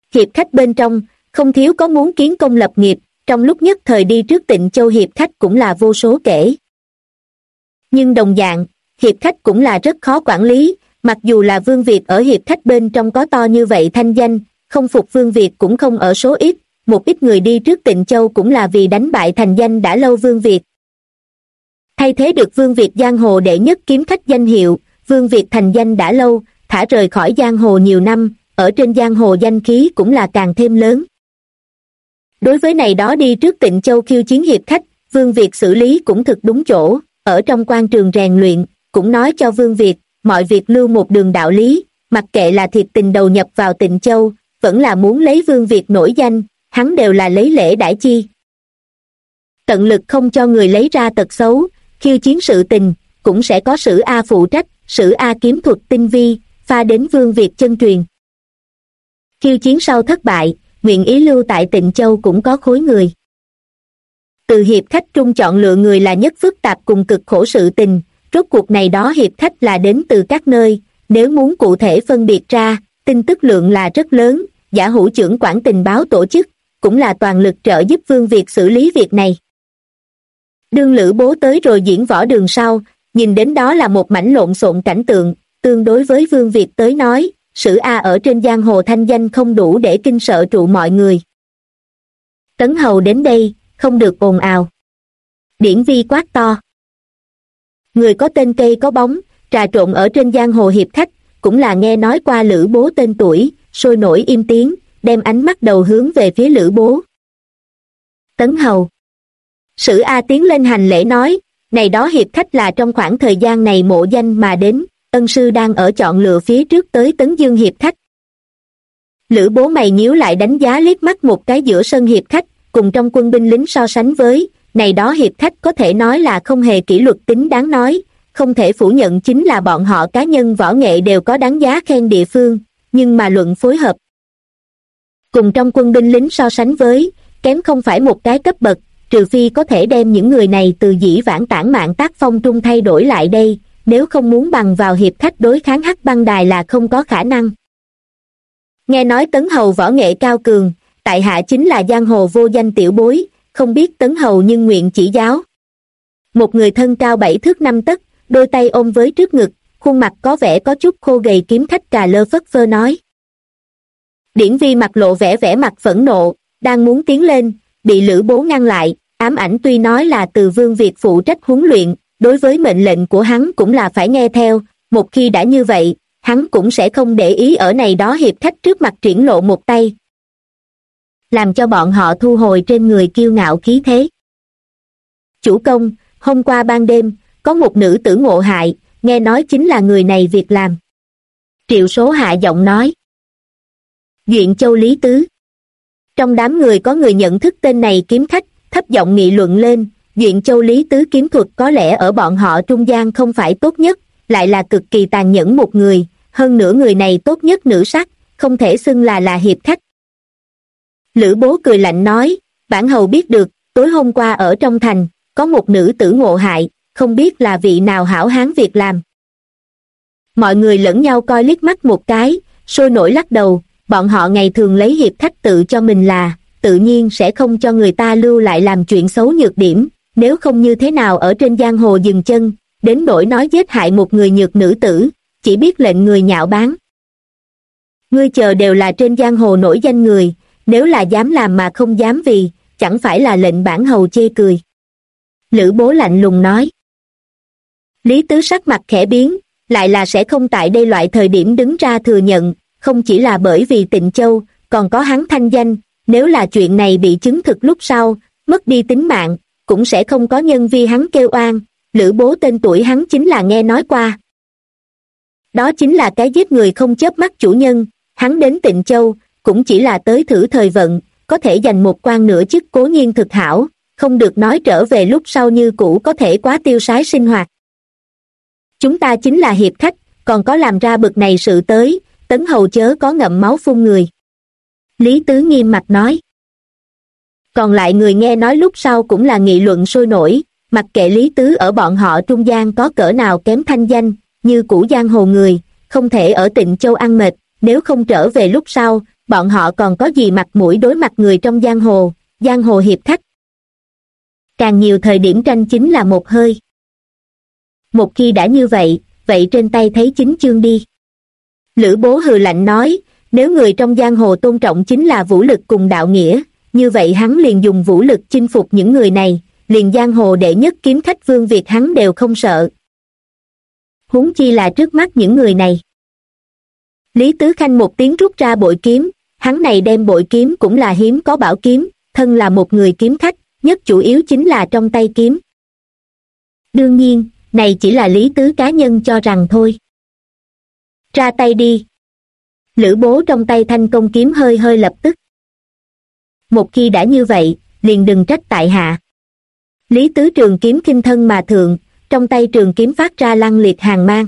Hiệp khách bên trong, không thiếu có muốn kiến công lập nghiệp, trong lúc nhất thời đi trước Tịnh Châu hiệp khách cũng là vô số kể. Nhưng đồng dạng, hiệp khách cũng là rất khó quản lý, mặc dù là Vương Việt ở hiệp khách bên trong có to như vậy thanh danh, không phục Vương Việt cũng không ở số ít, một ít người đi trước Tịnh Châu cũng là vì đánh bại thành danh đã lâu Vương Việt. Thay thế được Vương Việt giang hồ đệ nhất kiếm khách danh hiệu, Vương Việt thành danh đã lâu, thả rời khỏi giang hồ nhiều năm, ở trên giang hồ danh khí cũng là càng thêm lớn. Đối với này đó đi trước Tịnh Châu khiêu chiến hiệp khách, Vương Việt xử lý cũng thực đúng chỗ, ở trong quan trường rèn luyện, cũng nói cho Vương Việt, mọi việc lưu một đường đạo lý, mặc kệ là thiệt tình đầu nhập vào Tịnh Châu, vẫn là muốn lấy Vương Việt nổi danh, hắn đều là lấy lễ đãi chi. Tận lực không cho người lấy ra tật xấu, khiêu chiến sự tình, cũng sẽ có Sử A phụ trách, Sử A kiếm thuật tinh vi, pha đến Vương Việt chân truyền. Khiêu chiến sau thất bại, nguyện ý lưu tại Tịnh Châu cũng có khối người. Từ hiệp khách trung chọn lựa người là nhất phức tạp cùng cực khổ sự tình, rốt cuộc này đó hiệp khách là đến từ các nơi, nếu muốn cụ thể phân biệt ra, tin tức lượng là rất lớn, giả hữu trưởng quản tình báo tổ chức, cũng là toàn lực trợ giúp Vương Việt xử lý việc này. Đương Lữ Bố tới rồi diễn võ đường sau, nhìn đến đó là một mảnh lộn xộn cảnh tượng, tương đối với Vương Việt tới nói, Sử A ở trên giang hồ thanh danh không đủ để kinh sợ trụ mọi người. Tấn Hầu đến đây, không được ồn ào. Điển Vi quát to. Người có tên cây có bóng, trà trộn ở trên giang hồ hiệp khách, cũng là nghe nói qua Lữ Bố tên tuổi, sôi nổi im tiếng, đem ánh mắt đầu hướng về phía Lữ Bố. Tấn Hầu. Sử A tiến lên hành lễ nói, này đó hiệp khách là trong khoảng thời gian này mộ danh mà đến, ân sư đang ở chọn lựa phía trước tới Tấn Dương hiệp khách. Lữ Bố mày nhíu lại đánh giá liếc mắt một cái giữa sân hiệp khách, cùng trong quân binh lính so sánh với, này đó hiệp khách có thể nói là không hề kỷ luật tính đáng nói, không thể phủ nhận chính là bọn họ cá nhân võ nghệ đều có đáng giá khen địa phương, nhưng mà luận phối hợp. Cùng trong quân binh lính so sánh với, kém không phải một cái cấp bậc, trừ phi có thể đem những người này từ dĩ vãng tản mạn tác phong trung thay đổi lại đây, nếu không muốn bằng vào hiệp khách đối kháng Hắc Băng Đài là không có khả năng. Nghe nói Tấn Hầu võ nghệ cao cường, tại hạ chính là giang hồ vô danh tiểu bối, không biết Tấn Hầu nhưng nguyện chỉ giáo. Một người thân cao 7 thước 5 tấc, đôi tay ôm với trước ngực, khuôn mặt có vẻ có chút khô gầy kiếm khách cà lơ phất phơ nói. Điển Vi mặt lộ vẻ mặt phẫn nộ, đang muốn tiến lên, bị Lữ Bố ngăn lại, ám ảnh tuy nói là từ Vương Việt phụ trách huấn luyện, đối với mệnh lệnh của hắn cũng là phải nghe theo, một khi đã như vậy, hắn cũng sẽ không để ý ở này đó hiệp khách trước mặt triển lộ một tay. Làm cho bọn họ thu hồi trên người kiêu ngạo khí thế. Chủ công, hôm qua ban đêm, có một nữ tử ngộ hại, nghe nói chính là người này việc làm. Triệu Số hạ giọng nói. Duyện Châu Lý Tứ. Trong đám người có người nhận thức tên này kiếm khách, thấp giọng nghị luận lên, Duyện Châu Lý Tứ kiếm thuật có lẽ ở bọn họ trung gian không phải tốt nhất, lại là cực kỳ tàn nhẫn một người, hơn nữa người này tốt nhất nữ sắc, không thể xưng là hiệp khách. Lữ Bố cười lạnh nói, bản hầu biết được, tối hôm qua ở trong thành, có một nữ tử ngộ hại, không biết là vị nào hảo hán việc làm. Mọi người lẫn nhau coi liếc mắt một cái, sôi nổi lắc đầu, bọn họ ngày thường lấy hiệp khách tự cho mình là, tự nhiên sẽ không cho người ta lưu lại làm chuyện xấu nhược điểm, nếu không như thế nào ở trên giang hồ dừng chân, đến nỗi nói giết hại một người nhược nữ tử, chỉ biết lệnh người nhạo báng. Ngươi chờ đều là trên giang hồ nổi danh người, nếu là dám làm mà không dám vì, chẳng phải là lệnh bản hầu chê cười. Lữ Bố lạnh lùng nói. Lý Tứ sắc mặt khẽ biến, lại là sẽ không tại đây loại thời điểm đứng ra thừa nhận, không chỉ là bởi vì Tịnh Châu, còn có hắn thanh danh, nếu là chuyện này bị chứng thực lúc sau, mất đi tính mạng, cũng sẽ không có nhân vi hắn kêu oan, Lữ Bố tên tuổi hắn chính là nghe nói qua. Đó chính là cái giết người không chớp mắt chủ nhân, hắn đến Tịnh Châu, cũng chỉ là tới thử thời vận, có thể giành một quan nửa chức cố nhiên thực hảo, không được nói trở về lúc sau như cũ có thể quá tiêu sái sinh hoạt. Chúng ta chính là hiệp khách, còn có làm ra bực này sự tới, Tấn Hầu chớ có ngậm máu phun người. Lý Tứ nghiêm mặt nói. Còn lại người nghe nói lúc sau cũng là nghị luận sôi nổi, mặc kệ Lý Tứ ở bọn họ trung gian có cỡ nào kém thanh danh, như cũ giang hồ người, không thể ở Tịnh Châu ăn mệt, nếu không trở về lúc sau, bọn họ còn có gì mặt mũi đối mặt người trong giang hồ hiệp khách. Càng nhiều thời điểm tranh chính là một hơi. Một khi đã như vậy, vậy trên tay thấy chính chương đi. Lữ Bố hừ lạnh nói, nếu người trong giang hồ tôn trọng chính là vũ lực cùng đạo nghĩa, như vậy hắn liền dùng vũ lực chinh phục những người này, liền giang hồ đệ nhất kiếm khách Vương Việt hắn đều không sợ. Huống chi là trước mắt những người này. Lý Tứ Khanh một tiếng rút ra bội kiếm, hắn này đem bội kiếm cũng là hiếm có bảo kiếm, thân là một người kiếm khách, nhất chủ yếu chính là trong tay kiếm. Đương nhiên, này chỉ là Lý Tứ cá nhân cho rằng thôi. Ra tay đi. Lữ Bố trong tay thanh công kiếm hơi hơi lập tức. Một khi đã như vậy, liền đừng trách tại hạ. Lý Tứ trường kiếm khinh thân mà thượng, trong tay trường kiếm phát ra lăng liệt hàn mang.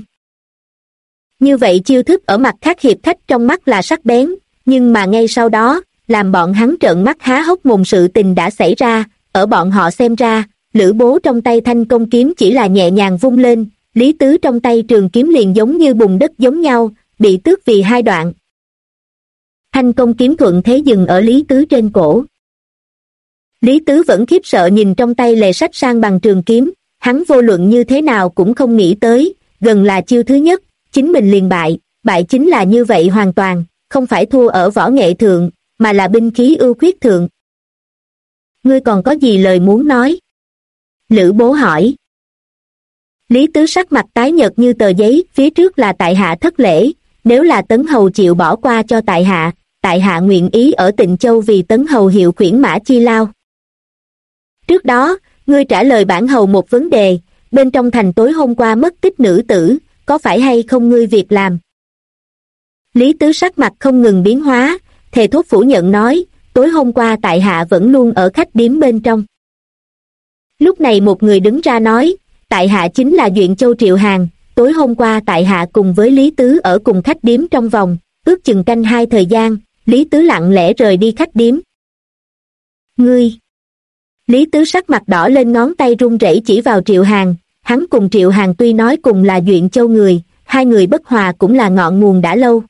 Như vậy chiêu thức ở mặt khác hiệp khách trong mắt là sắc bén, nhưng mà ngay sau đó, làm bọn hắn trợn mắt há hốc mồm sự tình đã xảy ra, ở bọn họ xem ra, Lữ Bố trong tay thanh công kiếm chỉ là nhẹ nhàng vung lên, Lý Tứ trong tay trường kiếm liền giống như bùn đất giống nhau, bị tước vì hai đoạn. Thanh công kiếm thuận thế dừng ở Lý Tứ trên cổ. Lý Tứ vẫn khiếp sợ nhìn trong tay lề sách sang bằng trường kiếm, hắn vô luận như thế nào cũng không nghĩ tới, gần là chiêu thứ nhất, chính mình liền bại chính là như vậy hoàn toàn, không phải thua ở võ nghệ thượng, mà là binh khí ưu khuyết thượng. Ngươi còn có gì lời muốn nói? Lữ Bố hỏi. Lý Tứ sắc mặt tái nhợt như tờ giấy, phía trước là tại hạ thất lễ, nếu là Tấn Hầu chịu bỏ qua cho tại hạ nguyện ý ở Tịnh Châu vì Tấn Hầu hiệu khuyển mã chi lao. Trước đó, ngươi trả lời bản hầu một vấn đề, bên trong thành tối hôm qua mất tích nữ tử, có phải hay không ngươi việc làm? Lý Tứ sắc mặt không ngừng biến hóa, thề thốt phủ nhận nói, tối hôm qua tại hạ vẫn luôn ở khách điếm bên trong. Lúc này một người đứng ra nói, tại hạ chính là Duyện Châu Triệu Hàn, tối hôm qua tại hạ cùng với Lý Tứ ở cùng khách điếm trong vòng, ước chừng canh 2 thời gian, Lý Tứ lặng lẽ rời đi khách điếm. Ngươi! Lý Tứ sắc mặt đỏ lên, ngón tay run rẩy chỉ vào Triệu Hàn, hắn cùng Triệu Hàn tuy nói cùng là Duyện Châu người, hai người bất hòa cũng là ngọn nguồn đã lâu.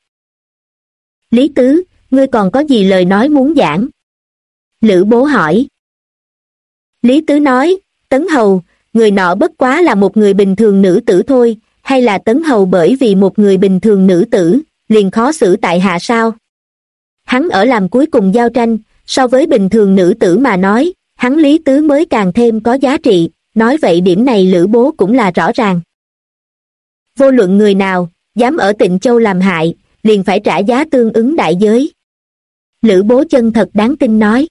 Lý Tứ, ngươi còn có gì lời nói muốn giảng? Lữ Bố hỏi. Lý Tứ nói, Tấn Hầu, người nọ bất quá là một người bình thường nữ tử thôi, hay là Tấn Hầu bởi vì một người bình thường nữ tử, liền khó xử tại hạ sao? Hắn ở làm cuối cùng giao tranh, so với bình thường nữ tử mà nói, hắn Lý Tứ mới càng thêm có giá trị, nói vậy điểm này Lữ Bố cũng là rõ ràng. Vô luận người nào, dám ở Tịnh Châu làm hại, liền phải trả giá tương ứng đại giới. Lữ Bố chân thật đáng tin nói.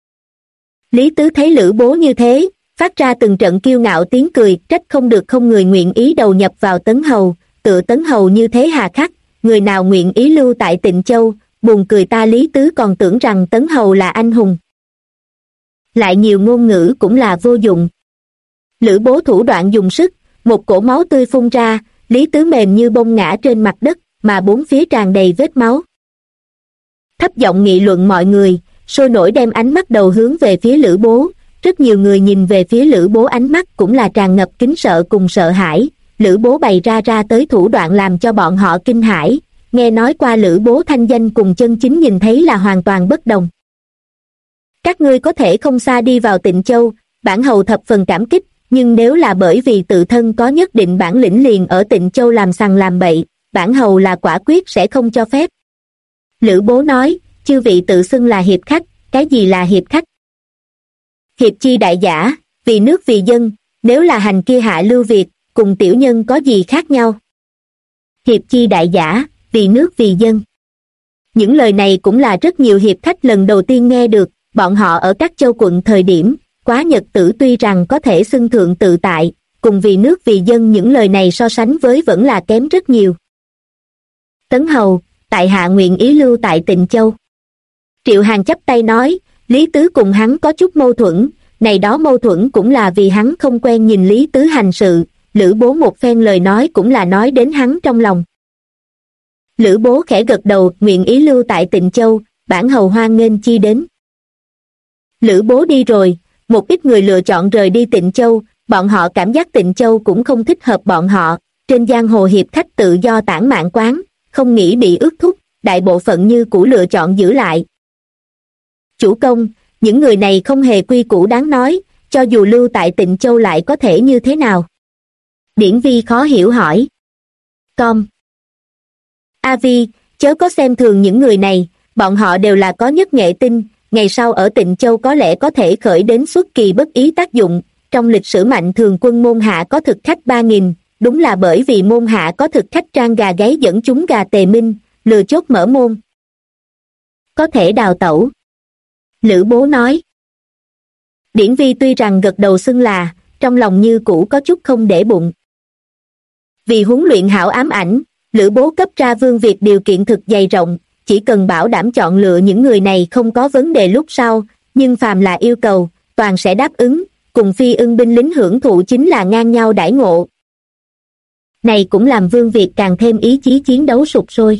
Lý Tứ thấy Lữ Bố như thế, phát ra từng trận kiêu ngạo tiếng cười, trách không được không người nguyện ý đầu nhập vào Tấn Hầu, tựa Tấn Hầu như thế hà khắc, người nào nguyện ý lưu tại Tịnh Châu, buồn cười ta Lý Tứ còn tưởng rằng Tấn Hầu là anh hùng. Lại nhiều ngôn ngữ cũng là vô dụng. Lữ Bố thủ đoạn dùng sức, một cổ máu tươi phun ra, Lý Tứ mềm như bông ngã trên mặt đất, mà bốn phía tràn đầy vết máu. Thấp giọng nghị luận mọi người, sôi nổi đem ánh mắt đầu hướng về phía Lữ Bố, rất nhiều người nhìn về phía Lữ Bố ánh mắt cũng là tràn ngập kính sợ cùng sợ hãi. Lữ Bố bày ra tới thủ đoạn làm cho bọn họ kinh hãi, nghe nói qua Lữ Bố thanh danh cùng chân chính nhìn thấy là hoàn toàn bất đồng. Các ngươi có thể không xa đi vào Tịnh Châu, bản hầu thập phần cảm kích, nhưng nếu là bởi vì tự thân có nhất định bản lĩnh liền ở Tịnh Châu làm sằng làm bậy, bản hầu là quả quyết sẽ không cho phép. Lữ Bố nói, chư vị tự xưng là hiệp khách, cái gì là hiệp khách? Hiệp chi đại giả, vì nước vì dân, nếu là hành kia hạ lưu việc, cùng tiểu nhân có gì khác nhau? Hiệp chi đại giả, vì nước vì dân. Những lời này cũng là rất nhiều hiệp khách lần đầu tiên nghe được, bọn họ ở các châu quận thời điểm, quá nhật tử tuy rằng có thể xưng thượng tự tại, cùng vì nước vì dân những lời này so sánh với vẫn là kém rất nhiều. Tấn Hầu, tại hạ nguyện ý lưu tại Tịnh Châu. Triệu Hàn chắp tay nói, Lý Tứ cùng hắn có chút mâu thuẫn, này đó mâu thuẫn cũng là vì hắn không quen nhìn Lý Tứ hành sự, Lữ Bố một phen lời nói cũng là nói đến hắn trong lòng. Lữ Bố khẽ gật đầu, nguyện ý lưu tại Tịnh Châu, bản hầu hoan nghênh chi đến. Lữ Bố đi rồi, một ít người lựa chọn rời đi Tịnh Châu, bọn họ cảm giác Tịnh Châu cũng không thích hợp bọn họ, trên giang hồ hiệp khách tự do tản mạn quán, không nghĩ bị ước thúc, đại bộ phận như cũ lựa chọn giữ lại. Chủ công, những người này không hề quy củ đáng nói, cho dù lưu tại Tịnh Châu lại có thể như thế nào? Điển Vi khó hiểu hỏi. Con. A Vi, chớ có xem thường những người này, bọn họ đều là có nhất nghệ tinh, ngày sau ở Tịnh Châu có lẽ có thể khởi đến xuất kỳ bất ý tác dụng. Trong lịch sử mạnh thường quân môn hạ có thực khách 3.000, đúng là bởi vì môn hạ có thực khách trang gà gáy dẫn chúng gà tề minh, lừa chốt mở môn. Có thể đào tẩu. Lữ Bố nói. Điển Vi tuy rằng gật đầu xưng là, trong lòng như cũ có chút không để bụng. Vì huấn luyện hảo ám ảnh, Lữ Bố cấp ra Vương Việt điều kiện thực dày rộng, chỉ cần bảo đảm chọn lựa những người này không có vấn đề lúc sau, nhưng phàm là yêu cầu, toàn sẽ đáp ứng, cùng Phi Ưng binh lính hưởng thụ chính là ngang nhau đãi ngộ. Này cũng làm Vương Việt càng thêm ý chí chiến đấu sục sôi.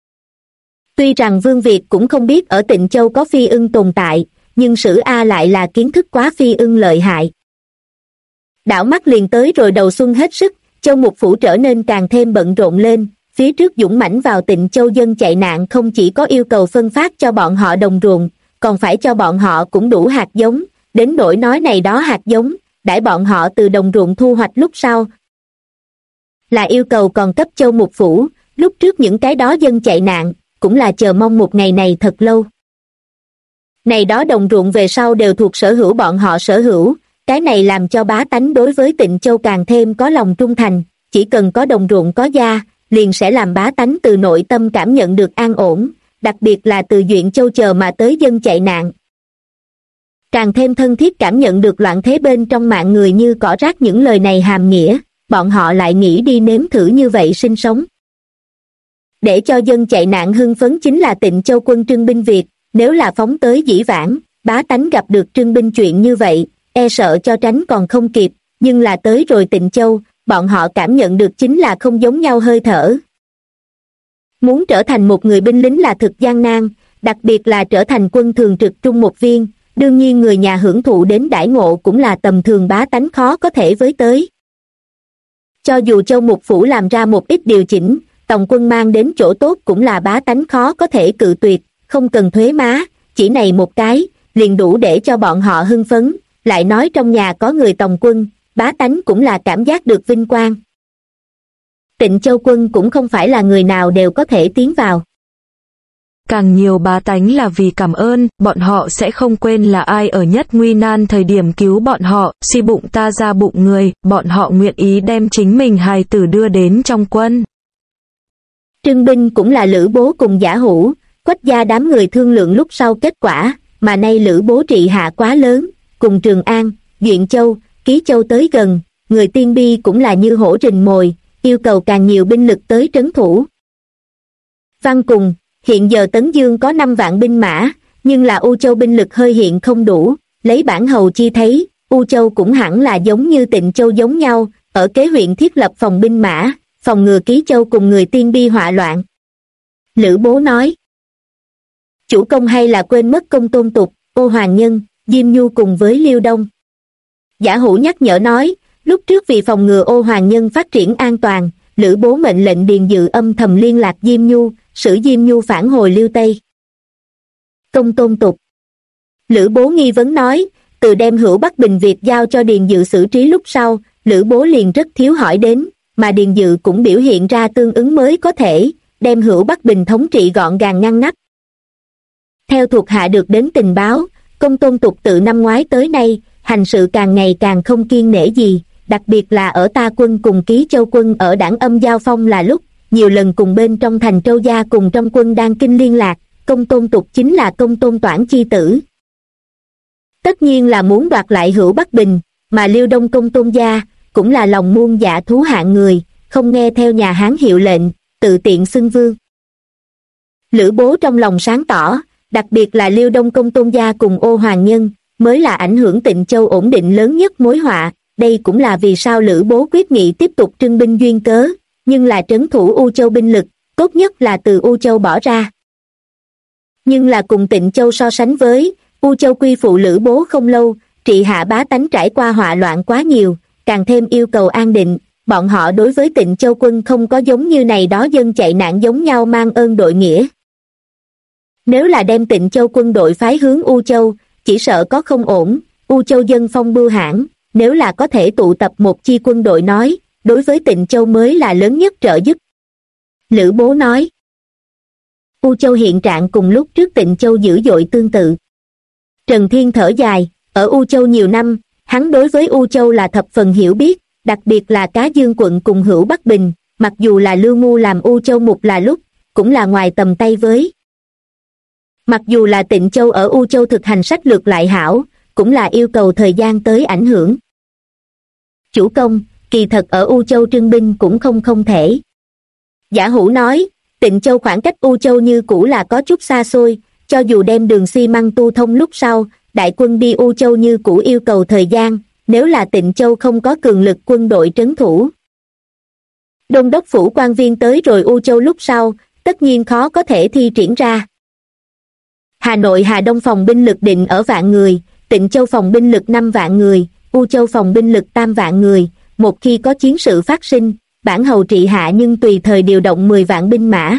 Tuy rằng Vương Việt cũng không biết ở Tịnh Châu có Phi Ưng tồn tại, nhưng Sử A lại là kiến thức quá Phi Ưng lợi hại. Đảo mắt liền tới rồi đầu xuân hết sức, Châu Mục Phủ trở nên càng thêm bận rộn lên, phía trước dũng mãnh vào Tịnh Châu dân chạy nạn không chỉ có yêu cầu phân phát cho bọn họ đồng ruộng, còn phải cho bọn họ cũng đủ hạt giống, đến nỗi nói này đó hạt giống, đãi bọn họ từ đồng ruộng thu hoạch lúc sau. Là yêu cầu còn cấp Châu Mục Phủ, lúc trước những cái đó dân chạy nạn, cũng là chờ mong một ngày này thật lâu. Này đó đồng ruộng về sau đều thuộc sở hữu bọn họ sở hữu, cái này làm cho bá tánh đối với Tịnh Châu càng thêm có lòng trung thành, chỉ cần có đồng ruộng có gia, liền sẽ làm bá tánh từ nội tâm cảm nhận được an ổn, đặc biệt là từ Duyện Châu chờ mà tới dân chạy nạn. Càng thêm thân thiết cảm nhận được loạn thế bên trong mạng người như cỏ rác những lời này hàm nghĩa, bọn họ lại nghĩ đi nếm thử như vậy sinh sống. Để cho dân chạy nạn hưng phấn chính là Tịnh Châu quân trưng binh Việt, nếu là phóng tới dĩ vãng, bá tánh gặp được trưng binh chuyện như vậy, e sợ cho tránh còn không kịp, nhưng là tới rồi Tịnh Châu, bọn họ cảm nhận được chính là không giống nhau hơi thở. Muốn trở thành một người binh lính là thực gian nan, đặc biệt là trở thành quân thường trực trung một viên, đương nhiên người nhà hưởng thụ đến đãi ngộ cũng là tầm thường bá tánh khó có thể với tới. Cho dù Châu Mục Phủ làm ra một ít điều chỉnh, tổng quân mang đến chỗ tốt cũng là bá tánh khó có thể cự tuyệt, không cần thuế má, chỉ này một cái, liền đủ để cho bọn họ hưng phấn, lại nói trong nhà có người tòng quân, bá tánh cũng là cảm giác được vinh quang. Tịnh Châu quân cũng không phải là người nào đều có thể tiến vào. Càng nhiều bá tánh là vì cảm ơn, bọn họ sẽ không quên là ai ở nhất nguy nan thời điểm cứu bọn họ, si bụng ta ra bụng người, bọn họ nguyện ý đem chính mình hài tử đưa đến trong quân. Trưng binh cũng là Lữ Bố cùng Giả Hữu, Quách gia đám người thương lượng lúc sau kết quả, mà nay Lữ Bố trị hạ quá lớn, cùng Trường An, Duyện Châu, Ký Châu tới gần, người Tiên Bi cũng là như hổ rình mồi, yêu cầu càng nhiều binh lực tới trấn thủ. Văn cùng, hiện giờ Tấn Dương có 5 vạn binh mã, nhưng là U Châu binh lực hơi hiện không đủ, lấy bản hầu chi thấy, U Châu cũng hẳn là giống như Tịnh Châu giống nhau, ở kế huyện thiết lập phòng binh mã, phòng ngừa Ký Châu cùng người Tiên Bi họa loạn. Lữ Bố nói, chủ công hay là quên mất Công Tôn Tục, Ô Hoàng Nhân, Diêm Nhu cùng với Liêu Đông. Giả Hữu nhắc nhở nói, lúc trước vì phòng ngừa Ô Hoàng Nhân phát triển an toàn, Lữ Bố mệnh lệnh Điền Dự âm thầm liên lạc Diêm Nhu, sử Diêm Nhu phản hồi Liêu Tây. Công Tôn Tục. Lữ Bố nghi vấn nói, từ đem Hữu Bắc Bình Việt giao cho Điền Dự xử trí lúc sau, Lữ Bố liền rất thiếu hỏi đến, mà Điền Dự cũng biểu hiện ra tương ứng mới có thể, đem Hữu Bắc Bình thống trị gọn gàng ngăn nắp. Theo thuộc hạ được đến tình báo, Công Tôn Tục từ năm ngoái tới nay, hành sự càng ngày càng không kiêng nể gì, đặc biệt là ở ta quân cùng Ký Châu quân ở Đảng Âm giao phong là lúc, nhiều lần cùng bên trong thành Trâu gia cùng trong quân đang kinh liên lạc, Công Tôn Tục chính là Công Tôn Toản chi tử. Tất nhiên là muốn đoạt lại Hữu Bắc Bình, mà Liêu Đông Công Tôn gia, cũng là lòng muôn dạ thú hạng người, không nghe theo nhà Hán hiệu lệnh, tự tiện xưng vương. Lữ Bố trong lòng sáng tỏ, đặc biệt là Liêu Đông Công Tôn gia cùng Ô Hoàng Nhân, mới là ảnh hưởng Tịnh Châu ổn định lớn nhất mối họa, đây cũng là vì sao Lữ Bố quyết nghị tiếp tục trưng binh duyên cớ, nhưng là trấn thủ U Châu binh lực, tốt nhất là từ U Châu bỏ ra. Nhưng là cùng Tịnh Châu so sánh với, U Châu quy phụ Lữ Bố không lâu, trị hạ bá tánh trải qua họa loạn quá nhiều, càng thêm yêu cầu an định, bọn họ đối với Tịnh Châu quân không có giống như này đó dân chạy nạn giống nhau mang ơn đội nghĩa. Nếu là đem Tịnh Châu quân đội phái hướng U Châu, chỉ sợ có không ổn. U Châu dân phong bưu hãn, nếu là có thể tụ tập một chi quân đội nói, đối với Tịnh Châu mới là lớn nhất trợ giúp. Lữ Bố nói. U Châu hiện trạng cùng lúc trước Tịnh Châu dữ dội tương tự. Trần Thiên thở dài, ở U Châu nhiều năm, hắn đối với U Châu là thập phần hiểu biết, đặc biệt là Cá Dương quận cùng Hữu Bắc Bình, mặc dù là Lưu Ngu làm U Châu mục là lúc, cũng là ngoài tầm tay với. Mặc dù là Tịnh Châu ở U Châu thực hành sách lược lại hảo, cũng là yêu cầu thời gian tới ảnh hưởng. Chủ công, kỳ thật ở U Châu trưng binh cũng không thể. Giả Hữu nói, Tịnh Châu khoảng cách U Châu như cũ là có chút xa xôi, cho dù đem đường xi măng tu thông lúc sau, đại quân đi U Châu như cũ yêu cầu thời gian, nếu là Tịnh Châu không có cường lực quân đội trấn thủ. Đôn đốc phủ quan viên tới rồi U Châu lúc sau, tất nhiên khó có thể thi triển ra. Hà Nội Hà Đông phòng binh lực định ở vạn người, Tịnh Châu phòng binh lực 5 vạn người, U Châu phòng binh lực 3 vạn người, một khi có chiến sự phát sinh, bản hầu trị hạ nhưng tùy thời điều động 10 vạn binh mã.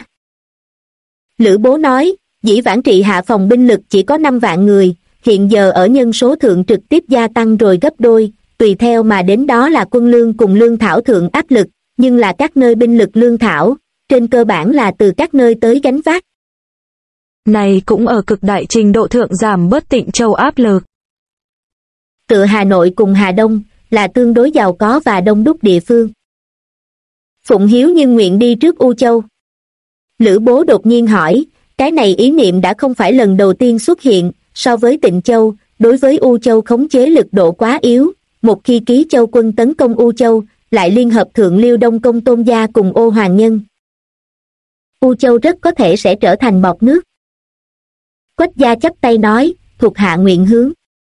Lữ Bố nói, dĩ vãng trị hạ phòng binh lực chỉ có 5 vạn người, hiện giờ ở nhân số thượng trực tiếp gia tăng rồi gấp đôi, tùy theo mà đến đó là quân lương cùng lương thảo thượng áp lực, nhưng là các nơi binh lực lương thảo, trên cơ bản là từ các nơi tới gánh vác. Này cũng ở cực đại trình độ thượng giảm bớt Tịnh Châu áp lực. Tựa Hà Nội cùng Hà Đông là tương đối giàu có và đông đúc địa phương. Phụng Hiếu nhưng nguyện đi trước U Châu. Lữ Bố đột nhiên hỏi, cái này ý niệm đã không phải lần đầu tiên xuất hiện, so với Tịnh Châu, đối với U Châu khống chế lực độ quá yếu, một khi Ký Châu quân tấn công U Châu, lại liên hợp thượng Liêu Đông Công Tôn Gia cùng Ô Hoàng Nhân. U Châu rất có thể sẽ trở thành bọt nước. Quách Gia chắp tay nói, thuộc hạ nguyện hướng.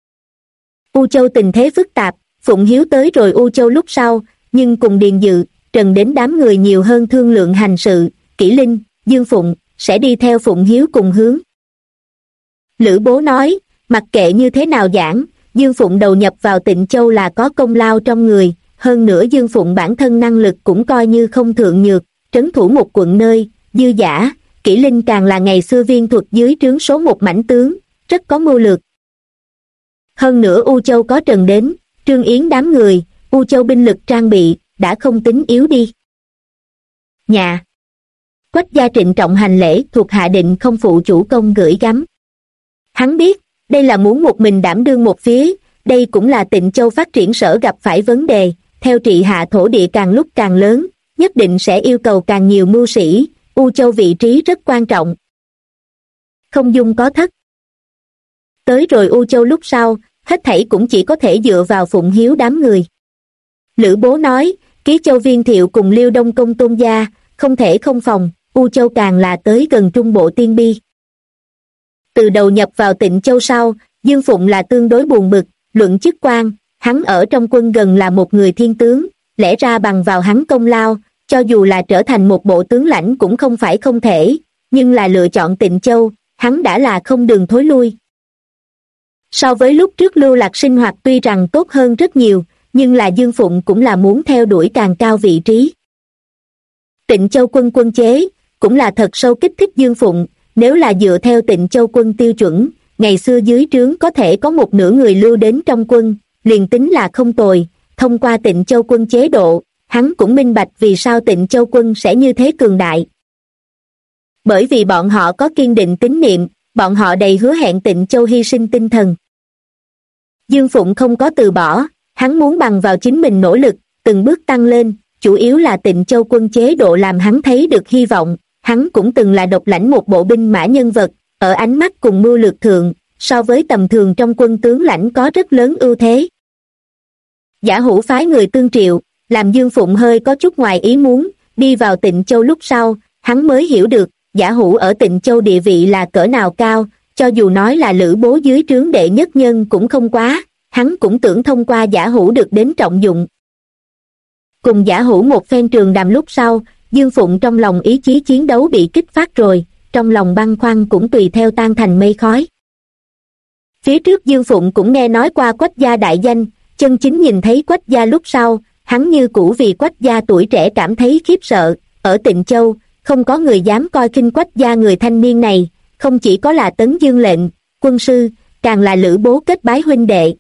U Châu tình thế phức tạp, Phụng Hiếu tới rồi U Châu lúc sau, nhưng cùng Điền Dự, Trần đến đám người nhiều hơn thương lượng hành sự, Kỷ Linh, Dương Phụng, sẽ đi theo Phụng Hiếu cùng hướng. Lữ Bố nói, mặc kệ như thế nào giảng, Dương Phụng đầu nhập vào Tịnh Châu là có công lao trong người, hơn nữa Dương Phụng bản thân năng lực cũng coi như không thượng nhược, trấn thủ một quận nơi, dư giả, Kỷ Linh càng là ngày xưa viên thuật dưới trướng số một mãnh tướng, rất có mưu lược. Hơn nữa U Châu có Trần đến, Trương Yến đám người, U Châu binh lực trang bị, đã không tính yếu đi. Nhà Quách Gia trịnh trọng hành lễ, thuộc hạ định không phụ chủ công gửi gắm. Hắn biết, đây là muốn một mình đảm đương một phía, đây cũng là Tịnh Châu phát triển sở gặp phải vấn đề, theo trị hạ thổ địa càng lúc càng lớn, nhất định sẽ yêu cầu càng nhiều mưu sĩ, U Châu vị trí rất quan trọng. Không dung có thất. Tới rồi U Châu lúc sau, hết thảy cũng chỉ có thể dựa vào Phụng Hiếu đám người. Lữ Bố nói, Ký Châu Viên Thiệu cùng Liêu Đông Công Tôn Gia, không thể không phòng, U Châu càng là tới gần Trung Bộ Tiên Bi. Từ đầu nhập vào Tịnh Châu sau, Dương Phụng là tương đối buồn bực, luận chức quan, hắn ở trong quân gần là một người thiên tướng, lẽ ra bằng vào hắn công lao, cho dù là trở thành một bộ tướng lãnh cũng không phải không thể, nhưng là lựa chọn Tịnh Châu, hắn đã là không đường thối lui. So với lúc trước Lưu Lạc sinh hoạt tuy rằng tốt hơn rất nhiều, nhưng là Dương Phụng cũng là muốn theo đuổi càng cao vị trí. Tịnh Châu quân quân chế, cũng là thật sâu kích thích Dương Phụng, nếu là dựa theo Tịnh Châu quân tiêu chuẩn, ngày xưa dưới trướng có thể có một nửa người lưu đến trong quân, liền tính là không tồi, thông qua Tịnh Châu quân chế độ, hắn cũng minh bạch vì sao Tịnh Châu quân sẽ như thế cường đại. Bởi vì bọn họ có kiên định tín niệm, bọn họ đầy hứa hẹn Tịnh Châu hy sinh tinh thần. Dương Phụng không có từ bỏ, hắn muốn bằng vào chính mình nỗ lực, từng bước tăng lên, chủ yếu là Tịnh Châu quân chế độ làm hắn thấy được hy vọng, hắn cũng từng là độc lãnh một bộ binh mã nhân vật, ở ánh mắt cùng mưu lược thượng, so với tầm thường trong quân tướng lãnh có rất lớn ưu thế. Giả Hữu phái người tương triệu, làm Dương Phụng hơi có chút ngoài ý muốn, đi vào Tịnh Châu lúc sau, hắn mới hiểu được, Giả Hữu ở Tịnh Châu địa vị là cỡ nào cao, cho dù nói là Lữ Bố dưới trướng đệ nhất nhân cũng không quá, hắn cũng tưởng thông qua Giả Hữu được đến trọng dụng. Cùng Giả Hữu một phen trường đàm lúc sau, Dương Phụng trong lòng ý chí chiến đấu bị kích phát rồi, trong lòng băn khoăn cũng tùy theo tan thành mây khói. Phía trước Dương Phụng cũng nghe nói qua Quách Gia đại danh, chân chính nhìn thấy Quách Gia lúc sau, hắn như cũ vì Quách Gia tuổi trẻ cảm thấy khiếp sợ, ở Tịnh Châu, không có người dám coi khinh Quách Gia người thanh niên này, không chỉ có là Tấn Dương lệnh, quân sư, càng là Lữ Bố kết bái huynh đệ.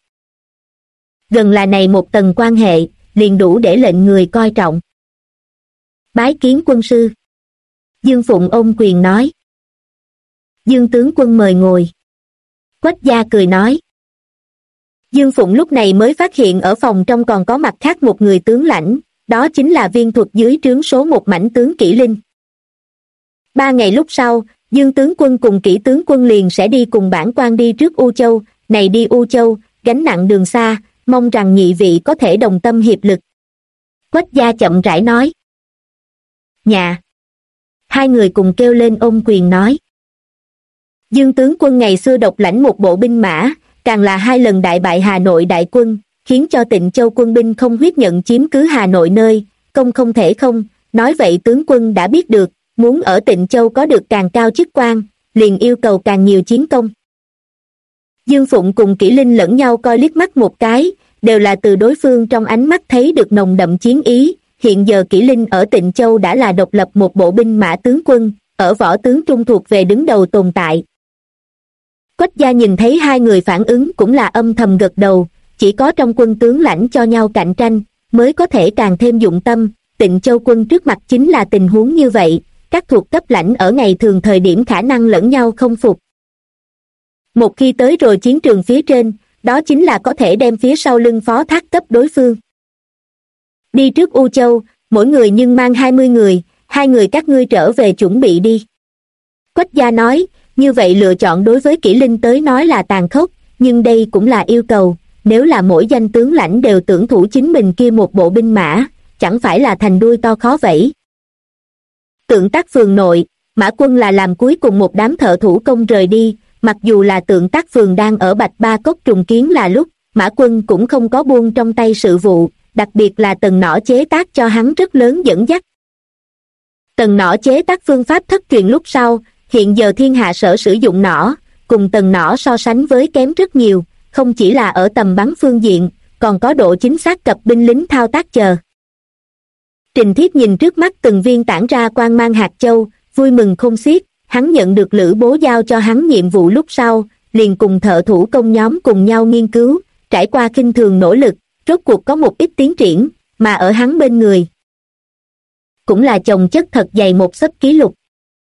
Gần là này một tầng quan hệ, liền đủ để lệnh người coi trọng. Bái kiến quân sư. Dương Phụng ôm quyền nói. Dương tướng quân mời ngồi. Quách gia cười nói. Dương Phụng lúc này mới phát hiện ở phòng trong còn có mặt khác một người tướng lãnh, đó chính là viên thuật dưới trướng số một mãnh tướng Kỷ Linh. 3 ngày lúc sau, Dương tướng quân cùng Kỷ tướng quân liền sẽ đi cùng bản quan đi trước U Châu, này đi U Châu, gánh nặng đường xa, mong rằng nhị vị có thể đồng tâm hiệp lực. Quách gia chậm rãi nói. Nhà. Hai người cùng kêu lên ôm quyền nói. Dương tướng quân ngày xưa độc lãnh một bộ binh mã, càng là 2 lần đại bại Hà Nội đại quân, khiến cho Tịnh Châu quân binh không huyết nhận chiếm cứ Hà Nội nơi, công không thể không, nói vậy tướng quân đã biết được, muốn ở Tịnh Châu có được càng cao chức quan, liền yêu cầu càng nhiều chiến công. Dương Phụng cùng Kỷ Linh lẫn nhau coi liếc mắt một cái, đều là từ đối phương trong ánh mắt thấy được nồng đậm chiến ý, hiện giờ Kỷ Linh ở Tịnh Châu đã là độc lập một bộ binh mã tướng quân, ở võ tướng trung thuộc về đứng đầu tồn tại. Quách gia nhìn thấy hai người phản ứng cũng là âm thầm gật đầu, chỉ có trong quân tướng lãnh cho nhau cạnh tranh, mới có thể càng thêm dụng tâm. Tịnh Châu quân trước mặt chính là tình huống như vậy, các thuộc cấp lãnh ở ngày thường thời điểm khả năng lẫn nhau không phục. Một khi tới rồi chiến trường phía trên, đó chính là có thể đem phía sau lưng phó thác cấp đối phương. Đi trước U Châu, mỗi người nhưng mang 20 người, 2 người các ngươi trở về chuẩn bị đi. Quách gia nói, như vậy lựa chọn đối với Kỷ Linh tới nói là tàn khốc, nhưng đây cũng là yêu cầu, nếu là mỗi danh tướng lãnh đều tưởng thủ chính mình kia một bộ binh mã, chẳng phải là thành đuôi to khó vẫy. Tượng Tác phường nội, Mã Quân là làm cuối cùng một đám thợ thủ công rời đi, mặc dù là Tượng Tác phường đang ở Bạch Ba Cốc trùng kiến là lúc, Mã Quân cũng không có buông trong tay sự vụ, đặc biệt là tầng nỏ chế tác cho hắn rất lớn dẫn dắt. Tầng nỏ chế tác phương pháp thất truyền lúc sau, hiện giờ thiên hạ sở sử dụng nỏ, cùng tầng nỏ so sánh với kém rất nhiều, không chỉ là ở tầm bắn phương diện, còn có độ chính xác cập binh lính thao tác chờ. Trình Thiết nhìn trước mắt từng viên tản ra quang mang hạt châu, vui mừng khôn xiết, hắn nhận được Lữ Bố giao cho hắn nhiệm vụ lúc sau, liền cùng thợ thủ công nhóm cùng nhau nghiên cứu, trải qua khinh thường nỗ lực, rốt cuộc có một ít tiến triển, mà ở hắn bên người cũng là chồng chất thật dày một xấp ký lục.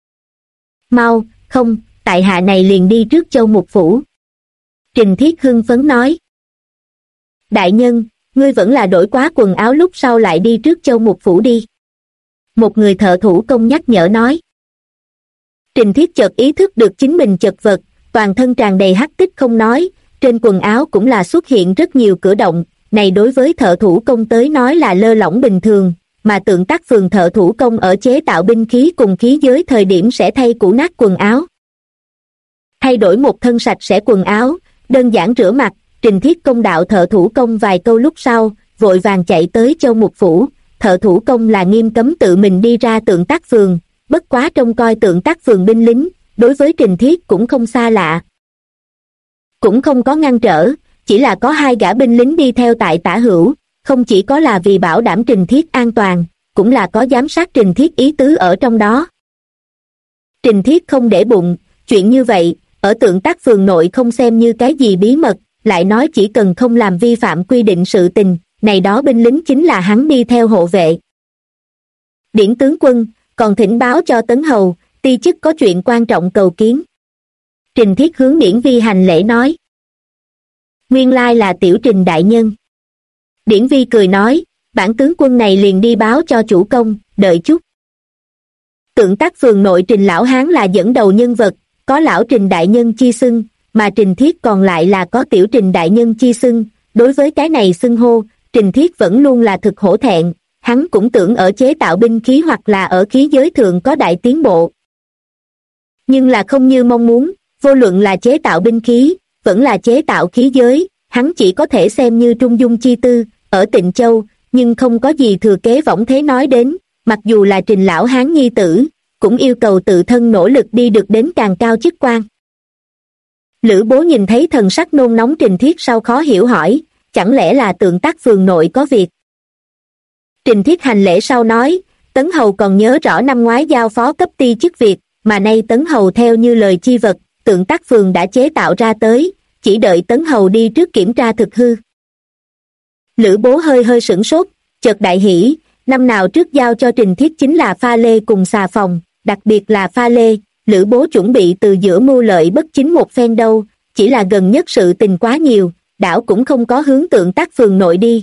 Mau, không, tại hạ này liền đi trước Châu Mục Phủ. Trình Thiết hưng phấn nói. Đại nhân, ngươi vẫn là đổi quá quần áo lúc sau lại đi trước Châu Mục Phủ đi. Một người thợ thủ công nhắc nhở nói. Trình Thiết chợt ý thức được chính mình chật vật, toàn thân tràn đầy hắc tích không nói, trên quần áo cũng là xuất hiện rất nhiều cửa động, này đối với thợ thủ công tới nói là lơ lỏng bình thường, mà Tượng Tác phường thợ thủ công ở chế tạo binh khí cùng khí giới thời điểm sẽ thay cũ nát quần áo. Thay đổi một thân sạch sẽ quần áo, đơn giản rửa mặt, Trình Thiết công đạo thợ thủ công vài câu lúc sau, vội vàng chạy tới Châu Mục Phủ. Thợ thủ công là nghiêm cấm tự mình đi ra Tượng Tác phường, bất quá trông coi Tượng Tác phường binh lính, đối với Trình Thiết cũng không xa lạ. Cũng không có ngăn trở, chỉ là có 2 gã binh lính đi theo tại tả hữu, không chỉ có là vì bảo đảm Trình Thiết an toàn, cũng là có giám sát Trình Thiết ý tứ ở trong đó. Trình Thiết không để bụng, chuyện như vậy, ở Tượng Tác phường nội không xem như cái gì bí mật, lại nói chỉ cần không làm vi phạm quy định sự tình, này đó binh lính chính là hắn đi theo hộ vệ. Điển tướng quân, còn thỉnh báo cho Tấn Hầu, ti chức có chuyện quan trọng cầu kiến. Trình Thiết hướng Điển Vi hành lễ nói. Nguyên lai là tiểu Trình đại nhân. Điển Vi cười nói, bản tướng quân này liền đi báo cho chủ công, đợi chút. Tượng Tác phường nội Trình lão hán là dẫn đầu nhân vật, có lão Trình đại nhân chi xưng, mà Trình Thiết còn lại là có tiểu Trình đại nhân chi xưng. Đối với cái này xưng hô, Trình Thiết vẫn luôn là thực hổ thẹn, hắn cũng tưởng ở chế tạo binh khí hoặc là ở khí giới thượng có đại tiến bộ. Nhưng là không như mong muốn, vô luận là chế tạo binh khí, vẫn là chế tạo khí giới, hắn chỉ có thể xem như trung dung chi tư, ở Tịnh Châu, nhưng không có gì thừa kế võng thế nói đến, mặc dù là Trình lão hán nhi tử, cũng yêu cầu tự thân nỗ lực đi được đến càng cao chức quan. Lữ Bố nhìn thấy thần sắc nôn nóng Trình Thiết sau khó hiểu hỏi, chẳng lẽ là Tượng Tác phường nội có việc? Trình Thiết hành lễ sau nói, Tấn Hầu còn nhớ rõ năm ngoái giao phó cấp ti chức việc, mà nay Tấn Hầu theo như lời chi vật, Tượng Tác Phường đã chế tạo ra tới, chỉ đợi Tấn Hầu đi trước kiểm tra thực hư. Lữ Bố hơi hơi sửng sốt, chợt đại hỉ, năm nào trước giao cho Trình Thiết chính là pha lê cùng xà phòng, đặc biệt là pha lê, Lữ Bố chuẩn bị từ giữa mưu lợi bất chính một phen đâu, chỉ là gần nhất sự tình quá nhiều, đảo cũng không có hướng Tượng Tác Phường nội đi.